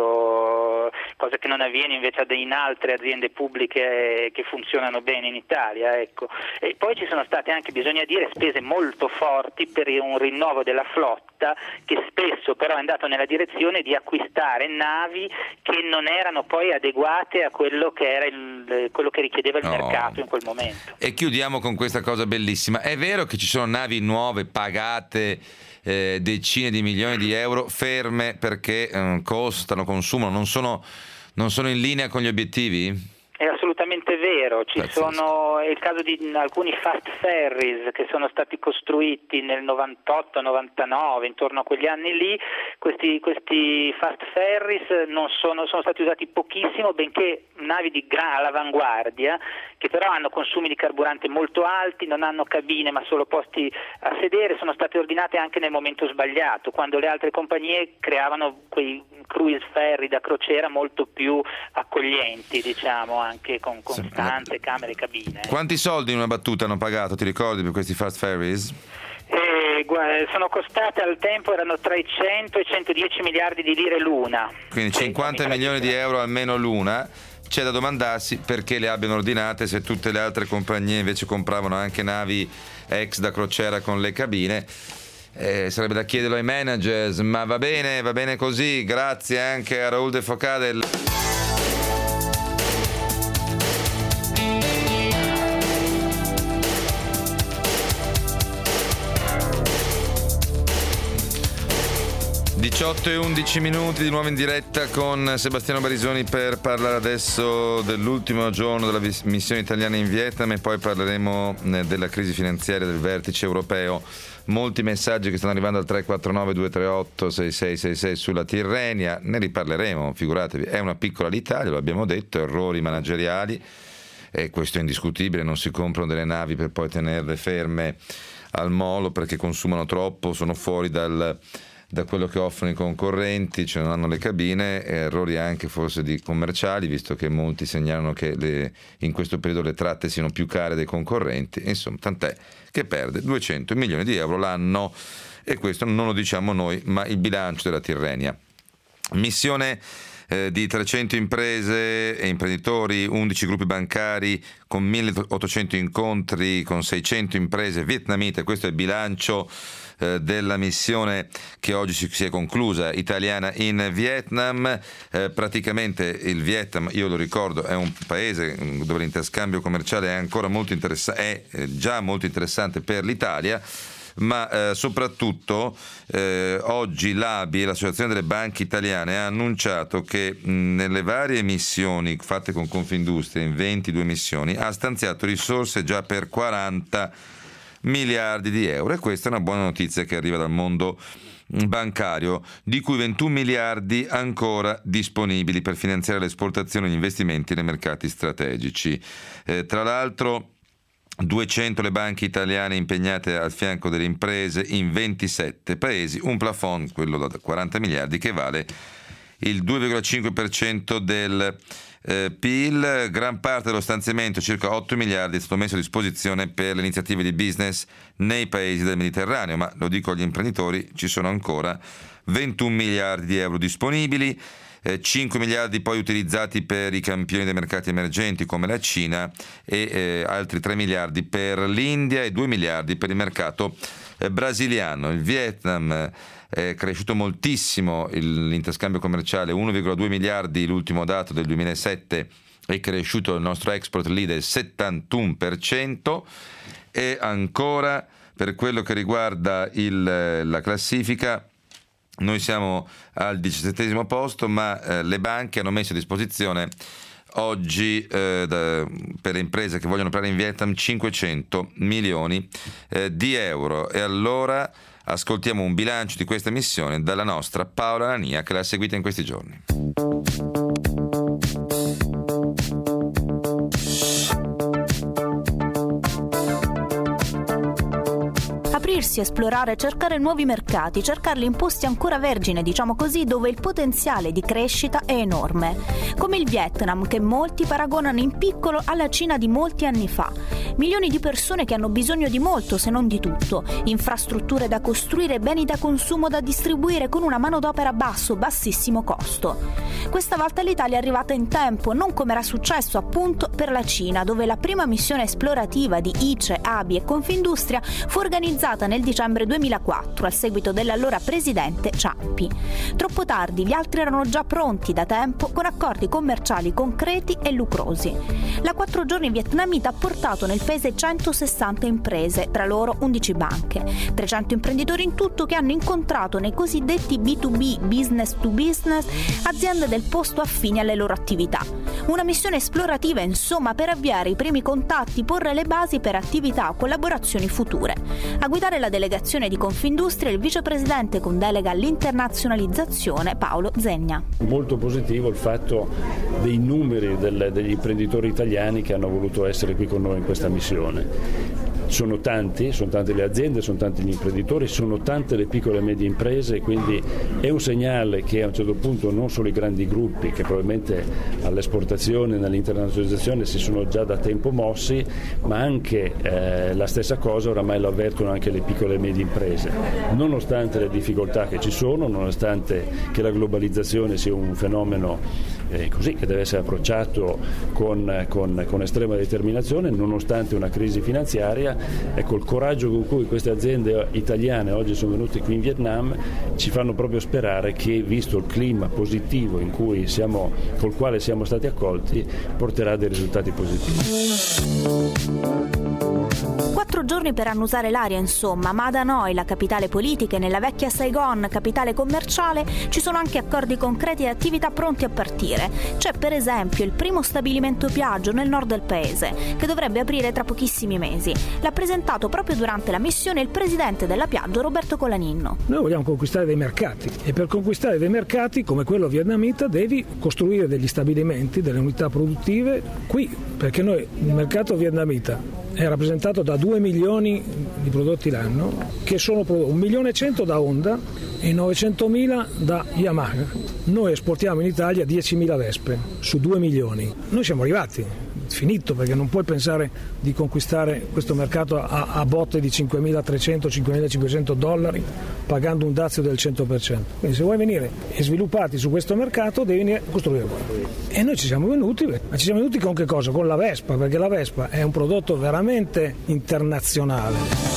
Stato, cosa che non avviene invece in altre aziende pubbliche che funzionano bene in Italia. Ecco. E poi ci sono state anche, bisogna dire, spese molto forti per un rinnovo della flotta, che spesso però è andato nella direzione di acquistare navi che non erano poi adeguate a quello che era il, quello che richiedeva il no. mercato in quel momento. E chiudiamo con questa cosa bellissima. È vero che ci sono navi nuove pagate eh, decine di milioni di euro ferme perché eh, costano, consumano, non sono, non sono in linea con gli obiettivi? È assolutamente vero, ci sono, è il caso di alcuni fast ferries che sono stati costruiti nel novantotto novantanove, intorno a quegli anni lì. Questi, questi fast ferries non sono, sono stati usati pochissimo, benché navi di gran all'avanguardia, che però hanno consumi di carburante molto alti, non hanno cabine ma solo posti a sedere, sono state ordinate anche nel momento sbagliato, quando le altre compagnie creavano quei cruise ferry da crociera molto più accoglienti, diciamo, anche con, con stanze, camere, cabine. Quanti soldi in una battuta hanno pagato, ti ricordi, per questi fast ferries? Eh, sono costate al tempo, erano tra i cento e centodieci miliardi di lire l'una. Quindi cinquanta milioni di euro almeno l'una. C'è da domandarsi perché le abbiano ordinate se tutte le altre compagnie invece compravano anche navi ex da crociera con le cabine. Eh, sarebbe da chiederlo ai managers, ma va bene, va bene così. Grazie anche a Raul De Focadel. diciotto e undici minuti di nuovo in diretta con Sebastiano Barisoni per parlare adesso dell'ultimo giorno della missione italiana in Vietnam e poi parleremo della crisi finanziaria del vertice europeo. Molti messaggi che stanno arrivando al tre quattro nove due tre otto sei sei sei sei sulla Tirrenia, ne riparleremo, figuratevi, è una piccola l'Italia, lo abbiamo detto, errori manageriali, e questo è indiscutibile, non si comprano delle navi per poi tenerle ferme al molo perché consumano troppo, sono fuori dal da quello che offrono i concorrenti, cioè non hanno le cabine, errori anche forse di commerciali, visto che molti segnalano che le, in questo periodo le tratte siano più care dei concorrenti, insomma tant'è che perde duecento milioni di euro l'anno, e questo non lo diciamo noi ma il bilancio della Tirrenia. Missione eh, di trecento imprese e imprenditori, undici gruppi bancari con milleottocento incontri con seicento imprese vietnamite, questo è il bilancio della missione che oggi si è conclusa, italiana in Vietnam. Eh, praticamente il Vietnam, io lo ricordo, è un paese dove l'interscambio commerciale è ancora molto interessante, è già molto interessante per l'Italia, ma eh, soprattutto eh, oggi l'A B I, l'Associazione delle Banche Italiane, ha annunciato che mh, nelle varie missioni fatte con Confindustria, in ventidue missioni, ha stanziato risorse già per quaranta miliardi di euro, e questa è una buona notizia che arriva dal mondo bancario, di cui ventuno miliardi ancora disponibili per finanziare le esportazioni e gli investimenti nei mercati strategici. Eh, tra l'altro duecento le banche italiane impegnate al fianco delle imprese in ventisette paesi, un plafond, quello da quaranta miliardi, che vale il due virgola cinque per cento del Eh, P I L. Gran parte dello stanziamento, circa otto miliardi, è stato messo a disposizione per le iniziative di business nei paesi del Mediterraneo, ma lo dico agli imprenditori, ci sono ancora ventuno miliardi di euro disponibili, eh, cinque miliardi poi utilizzati per i campioni dei mercati emergenti come la Cina e eh, altri tre miliardi per l'India e due miliardi per il mercato eh, brasiliano. Il Vietnam è cresciuto moltissimo l'interscambio commerciale, uno virgola due miliardi l'ultimo dato del duemilasette, è cresciuto il nostro export lì del settantuno per cento, e ancora per quello che riguarda il, la classifica noi siamo al diciassettesimo posto, ma eh, le banche hanno messo a disposizione oggi eh, da, per le imprese che vogliono operare in Vietnam cinquecento milioni eh, di euro. E allora ascoltiamo un bilancio di questa missione dalla nostra Paola Nania, che l'ha seguita in questi giorni. muoversi, esplorare, cercare nuovi mercati, cercarli in posti ancora vergine, diciamo così, dove il potenziale di crescita è enorme. Come il Vietnam, che molti paragonano in piccolo alla Cina di molti anni fa. Milioni di persone che hanno bisogno di molto, se non di tutto. Infrastrutture da costruire, beni da consumo da distribuire con una manodopera a basso, bassissimo costo. Questa volta l'Italia è arrivata in tempo, non come era successo appunto per la Cina, dove la prima missione esplorativa di I C E, A B I e Confindustria fu organizzata nel dicembre duemilaquattro a seguito dell'allora presidente Ciampi. Troppo tardi, gli altri erano già pronti da tempo con accordi commerciali concreti e lucrosi. La quattro giorni vietnamita ha portato nel paese centosessanta imprese, tra loro undici banche, trecento imprenditori in tutto che hanno incontrato nei cosiddetti B due B, business to business, aziende del posto affini alle loro attività. Una missione esplorativa, insomma, per avviare i primi contatti, porre le basi per attività o collaborazioni future. A guidare la delegazione di Confindustria il vicepresidente con delega all'internazionalizzazione Paolo Zegna. Molto positivo il fatto dei numeri del, degli imprenditori italiani che hanno voluto essere qui con noi in questa missione. Sono tanti, sono tante le aziende, sono tanti gli imprenditori, sono tante le piccole e medie imprese e quindi è un segnale che a un certo punto non solo i grandi gruppi che probabilmente all'esportazione e all'internazionalizzazione si sono già da tempo mossi, ma anche eh, la stessa cosa oramai lo avvertono anche le piccole e medie imprese. Nonostante le difficoltà che ci sono, nonostante che la globalizzazione sia un fenomeno eh, così che deve essere approcciato con, con, con estrema determinazione, nonostante una crisi finanziaria, ecco, il coraggio con cui queste aziende italiane oggi sono venute qui in Vietnam ci fanno proprio sperare che, visto il clima positivo in cui siamo, col quale siamo stati accolti, porterà dei risultati positivi. Quattro giorni per annusare l'aria, insomma, ma ad Hanoi, la capitale politica, e nella vecchia Saigon, capitale commerciale, ci sono anche accordi concreti e attività pronti a partire. C'è per esempio il primo stabilimento Piaggio nel nord del paese, che dovrebbe aprire tra pochissimi mesi. L'ha presentato proprio durante la missione il presidente della Piaggio, Roberto Colaninno. Noi vogliamo conquistare dei mercati e per conquistare dei mercati come quello vietnamita devi costruire degli stabilimenti, delle unità produttive qui, perché noi il mercato vietnamita è rappresentato da due milioni di prodotti l'anno, che sono un milione e cento da Honda e novecentomila da Yamaha. Noi esportiamo in Italia diecimila Vespe su due milioni. Noi siamo arrivati, finito, perché non puoi pensare di conquistare questo mercato a, a botte di cinquemilatrecento cinquemilacinquecento dollari pagando un dazio del cento per cento. Quindi se vuoi venire e sviluppati su questo mercato devi venire a costruire qua. E noi ci siamo venuti, ma ci siamo venuti con che cosa? Con la Vespa, perché la Vespa è un prodotto veramente internazionale.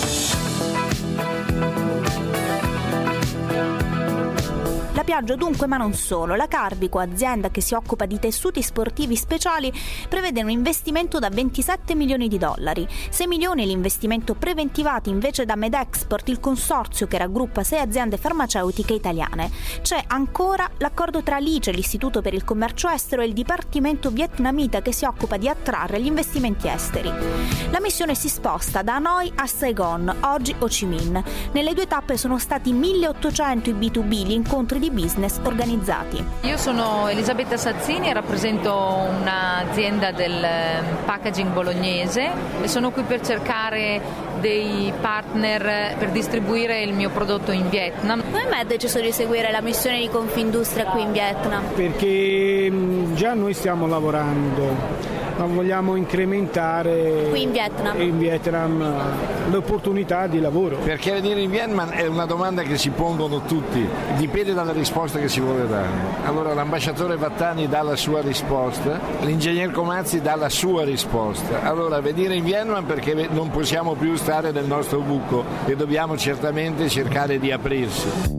Piaggio dunque, ma non solo. La Carbico, azienda che si occupa di tessuti sportivi speciali, prevede un investimento da ventisette milioni di dollari. sei milioni l'investimento preventivato invece da Medexport, il consorzio che raggruppa sei aziende farmaceutiche italiane. C'è ancora l'accordo tra l'I C E, l'Istituto per il Commercio Estero, e il Dipartimento Vietnamita che si occupa di attrarre gli investimenti esteri. La missione si sposta da Hanoi a Saigon, oggi Ho Chi Minh. Nelle due tappe sono stati milleottocento i B due B, gli incontri di business organizzati. Io sono Elisabetta Sazzini e rappresento un'azienda del packaging bolognese e sono qui per cercare dei partner per distribuire il mio prodotto in Vietnam. Come mai hai deciso di seguire la missione di Confindustria qui in Vietnam? Perché già noi stiamo lavorando, ma vogliamo incrementare qui in Vietnam, in Vietnam l'opportunità di lavoro. Perché venire in Vietnam è una domanda che si pongono tutti, dipende dalla risposta che si vuole dare. Allora l'ambasciatore Vattani dà la sua risposta, l'ingegner Comazzi dà la sua risposta. Allora venire in Vietnam perché non possiamo più stare nel nostro buco e dobbiamo certamente cercare di aprirsi.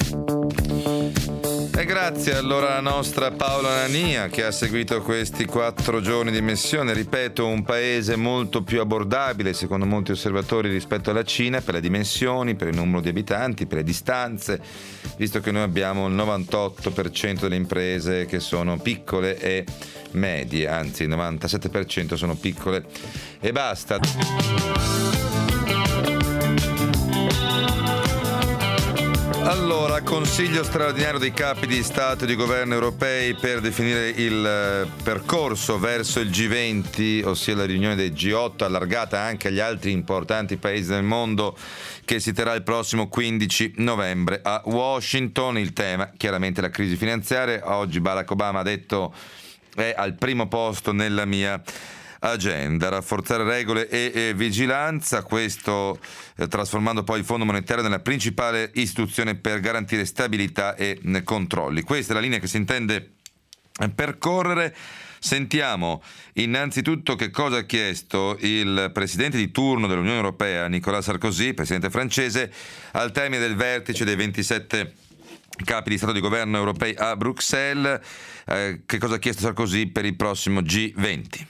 E grazie allora alla nostra Paola Nania che ha seguito questi quattro giorni di missione. Ripeto, un paese molto più abbordabile secondo molti osservatori rispetto alla Cina per le dimensioni, per il numero di abitanti, per le distanze, visto che noi abbiamo il novantotto per cento delle imprese che sono piccole e medie, anzi il novantasette per cento sono piccole e basta. Allora, Allora, consiglio straordinario dei capi di Stato e di governo europei per definire il percorso verso il G venti, ossia la riunione del G otto, allargata anche agli altri importanti paesi del mondo, che si terrà il prossimo quindici novembre a Washington. Il tema, chiaramente, la crisi finanziaria. Oggi Barack Obama ha detto è al primo posto nella mia agenda, rafforzare regole e, e vigilanza, questo eh, trasformando poi il Fondo Monetario nella principale istituzione per garantire stabilità e eh, controlli. Questa è la linea che si intende percorrere. Sentiamo innanzitutto che cosa ha chiesto il presidente di turno dell'Unione Europea, Nicolas Sarkozy, presidente francese, al termine del vertice dei ventisette capi di Stato e di governo europei a Bruxelles. Eh, che cosa ha chiesto Sarkozy per il prossimo G venti?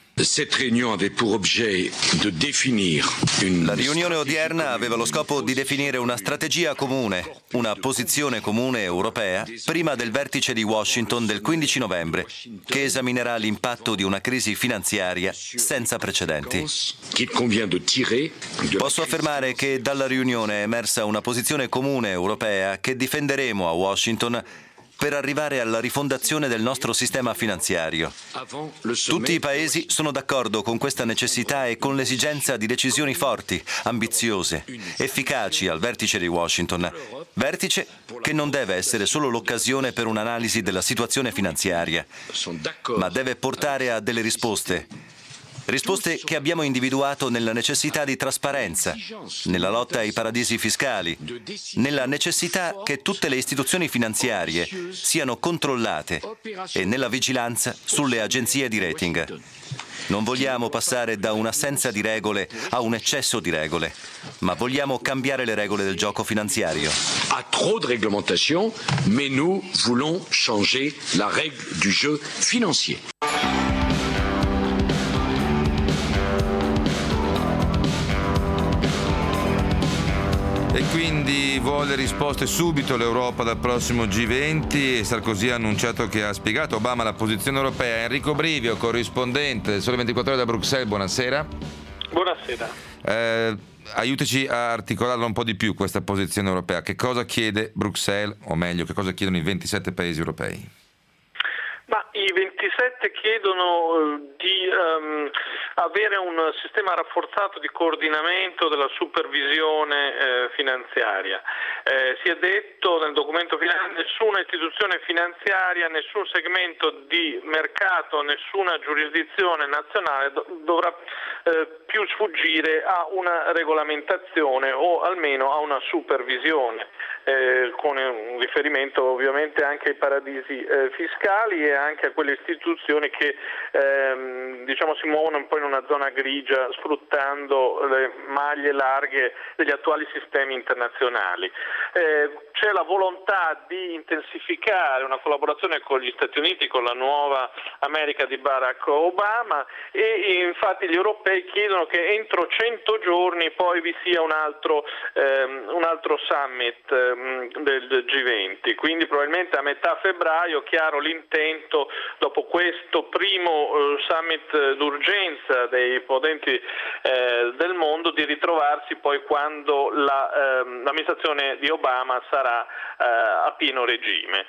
La riunione odierna aveva lo scopo di definire una strategia comune, una posizione comune europea, prima del vertice di Washington del quindici novembre, che esaminerà l'impatto di una crisi finanziaria senza precedenti. Posso affermare che dalla riunione è emersa una posizione comune europea che difenderemo a Washington per arrivare alla rifondazione del nostro sistema finanziario. Tutti i paesi sono d'accordo con questa necessità e con l'esigenza di decisioni forti, ambiziose, efficaci al vertice di Washington. Vertice che non deve essere solo l'occasione per un'analisi della situazione finanziaria, ma deve portare a delle risposte. Risposte che abbiamo individuato nella necessità di trasparenza, nella lotta ai paradisi fiscali, nella necessità che tutte le istituzioni finanziarie siano controllate e nella vigilanza sulle agenzie di rating. Non vogliamo passare da un'assenza di regole a un eccesso di regole, ma vogliamo cambiare le regole del gioco finanziario. A trop de réglementation, mais nous voulons changer la règle du jeu financier. E quindi vuole risposte subito l'Europa dal prossimo G venti, e Sarkozy ha annunciato che ha spiegato Obama la posizione europea. Enrico Brivio, corrispondente del Sole ventiquattro Ore da Bruxelles, buonasera. Buonasera. Eh, aiutaci a articolarla un po' di più questa posizione europea. Che cosa chiede Bruxelles, o meglio, che cosa chiedono i ventisette paesi europei? Ma i ventisette chiedono di um, avere un sistema rafforzato di coordinamento della supervisione eh, finanziaria. Eh, si è detto nel documento finale nessuna istituzione finanziaria, nessun segmento di mercato, nessuna giurisdizione nazionale do- dovrà eh, più sfuggire a una regolamentazione o almeno a una supervisione, eh, con un riferimento ovviamente anche ai paradisi eh, fiscali e anche a quelle istituzioni che ehm, diciamo si muovono un po' in una zona grigia, sfruttando le maglie larghe degli attuali sistemi internazionali. Eh, c'è la volontà di intensificare una collaborazione con gli Stati Uniti, con la nuova America di Barack Obama, e infatti gli europei chiedono che entro cento giorni poi vi sia un altro, ehm, un altro summit ehm, del G venti, quindi probabilmente a metà febbraio. Chiaro l'intento dopo questo primo eh, summit d'urgenza dei potenti eh, del mondo di ritrovarsi poi quando la, eh, l'amministrazione di Obama sarà eh, a pieno regime.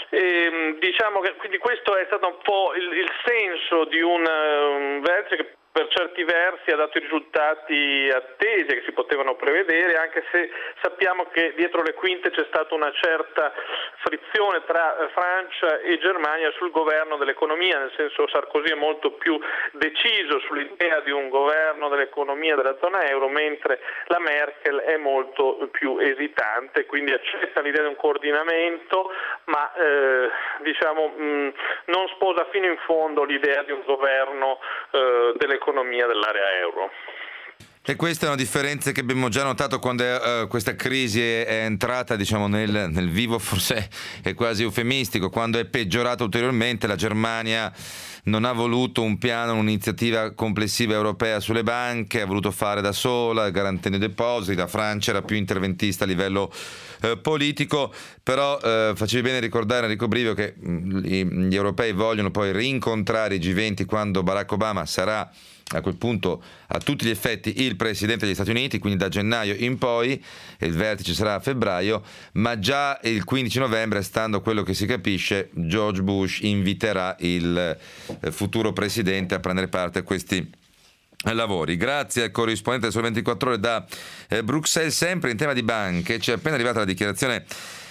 E, diciamo che quindi questo è stato un po' il, il senso di un, un vertice che per certi versi ha dato i risultati attesi che si potevano prevedere, anche se sappiamo che dietro le quinte c'è stata una certa frizione tra Francia e Germania sul governo dell'economia, nel senso Sarkozy è molto più deciso sull'idea di un governo dell'economia della zona euro, mentre la Merkel è molto più esitante, quindi accetta l'idea di un coordinamento, ma eh, diciamo mh, non sposa fino in fondo l'idea di un governo eh, dell'economia economia dell'area euro. E questa è una differenza che abbiamo già notato quando uh, questa crisi è, è entrata, diciamo, nel, nel vivo, forse è quasi eufemistico, quando è peggiorata ulteriormente. La Germania non ha voluto un piano, un'iniziativa complessiva europea sulle banche, ha voluto fare da sola, garantendo i depositi. La Francia era più interventista a livello eh, politico, però eh, facevi bene ricordare, Enrico Brivio, che mh, gli europei vogliono poi rincontrare i G venti quando Barack Obama sarà a quel punto a tutti gli effetti il presidente degli Stati Uniti, quindi da gennaio in poi, e il vertice sarà a febbraio, ma già il quindici novembre, stando a quello che si capisce, George Bush inviterà il futuro presidente a prendere parte a questi lavori. Grazie al corrispondente del Sole ventiquattro Ore da eh, Bruxelles. Sempre in tema di banche, c'è appena arrivata la dichiarazione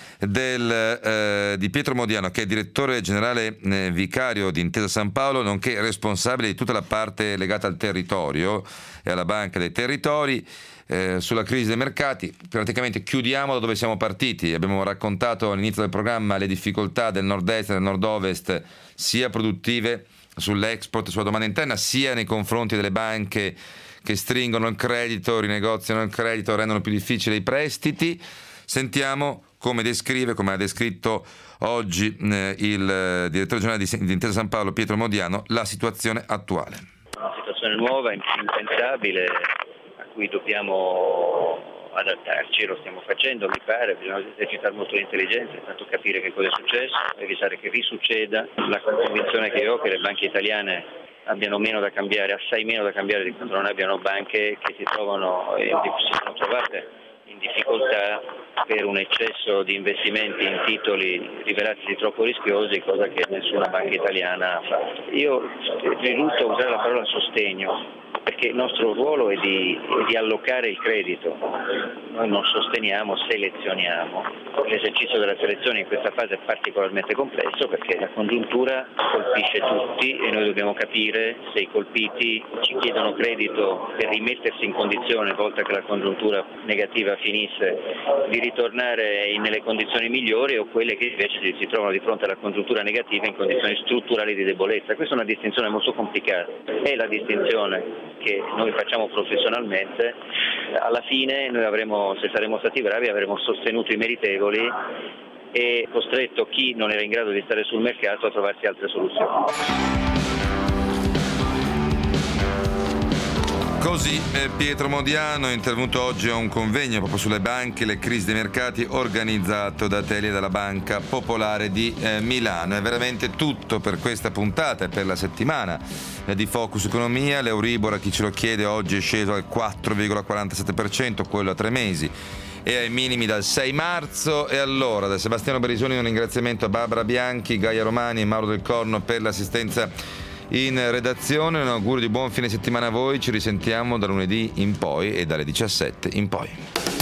del, eh, di Pietro Modiano, che è direttore generale eh, vicario di Intesa San Paolo, nonché responsabile di tutta la parte legata al territorio e alla Banca dei Territori, eh, sulla crisi dei mercati. Praticamente chiudiamo da dove siamo partiti. Abbiamo raccontato all'inizio del programma le difficoltà del nord-est e del nord-ovest, sia produttive sull'export e sulla domanda interna, sia nei confronti delle banche che stringono il credito, rinegoziano il credito, rendono più difficili i prestiti. Sentiamo come descrive, come ha descritto oggi eh, il direttore generale di, di Intesa San Paolo, Pietro Modiano, la situazione attuale. Una situazione nuova, impensabile, a cui dobbiamo adattarci, lo stiamo facendo, mi pare, bisogna esercitare molto l'intelligenza, intanto capire che cosa è successo, evitare che risucceda. La convinzione che ho è che le banche italiane abbiano meno da cambiare, assai meno da cambiare di quanto non abbiano banche che si trovano, eh, si sono trovate in difficoltà per un eccesso di investimenti in titoli rivelatisi troppo rischiosi, cosa che nessuna banca italiana ha fatto. Io risulto usare la parola sostegno, perché il nostro ruolo è di, è di allocare il credito. Noi non sosteniamo, selezioniamo. L'esercizio della selezione in questa fase è particolarmente complesso perché la congiuntura colpisce tutti e noi dobbiamo capire se i colpiti ci chiedono credito per rimettersi in condizione, volta che la congiuntura negativa finisse, di ritornare nelle condizioni migliori, o quelle che invece si trovano di fronte alla congiuntura negativa in condizioni strutturali di debolezza. Questa è una distinzione molto complicata. È la distinzione che noi facciamo professionalmente. Alla fine noi avremo, se saremo stati bravi, avremo sostenuto i meritevoli e costretto chi non era in grado di stare sul mercato a trovarsi altre soluzioni. Così eh, Pietro Modiano è intervenuto oggi a un convegno proprio sulle banche e le crisi dei mercati, organizzato da Telia e dalla Banca Popolare di eh, Milano. È veramente tutto per questa puntata e per la settimana eh, di Focus Economia. L'Euribor, a chi ce lo chiede, oggi è sceso al quattro virgola quarantasette per cento, quello a tre mesi, e ai minimi dal sei marzo. E allora, da Sebastiano Berisoni un ringraziamento a Barbara Bianchi, Gaia Romani e Mauro Del Corno per l'assistenza in redazione. Un augurio di buon fine settimana a voi. Ci risentiamo da lunedì in poi e dalle diciassette in poi.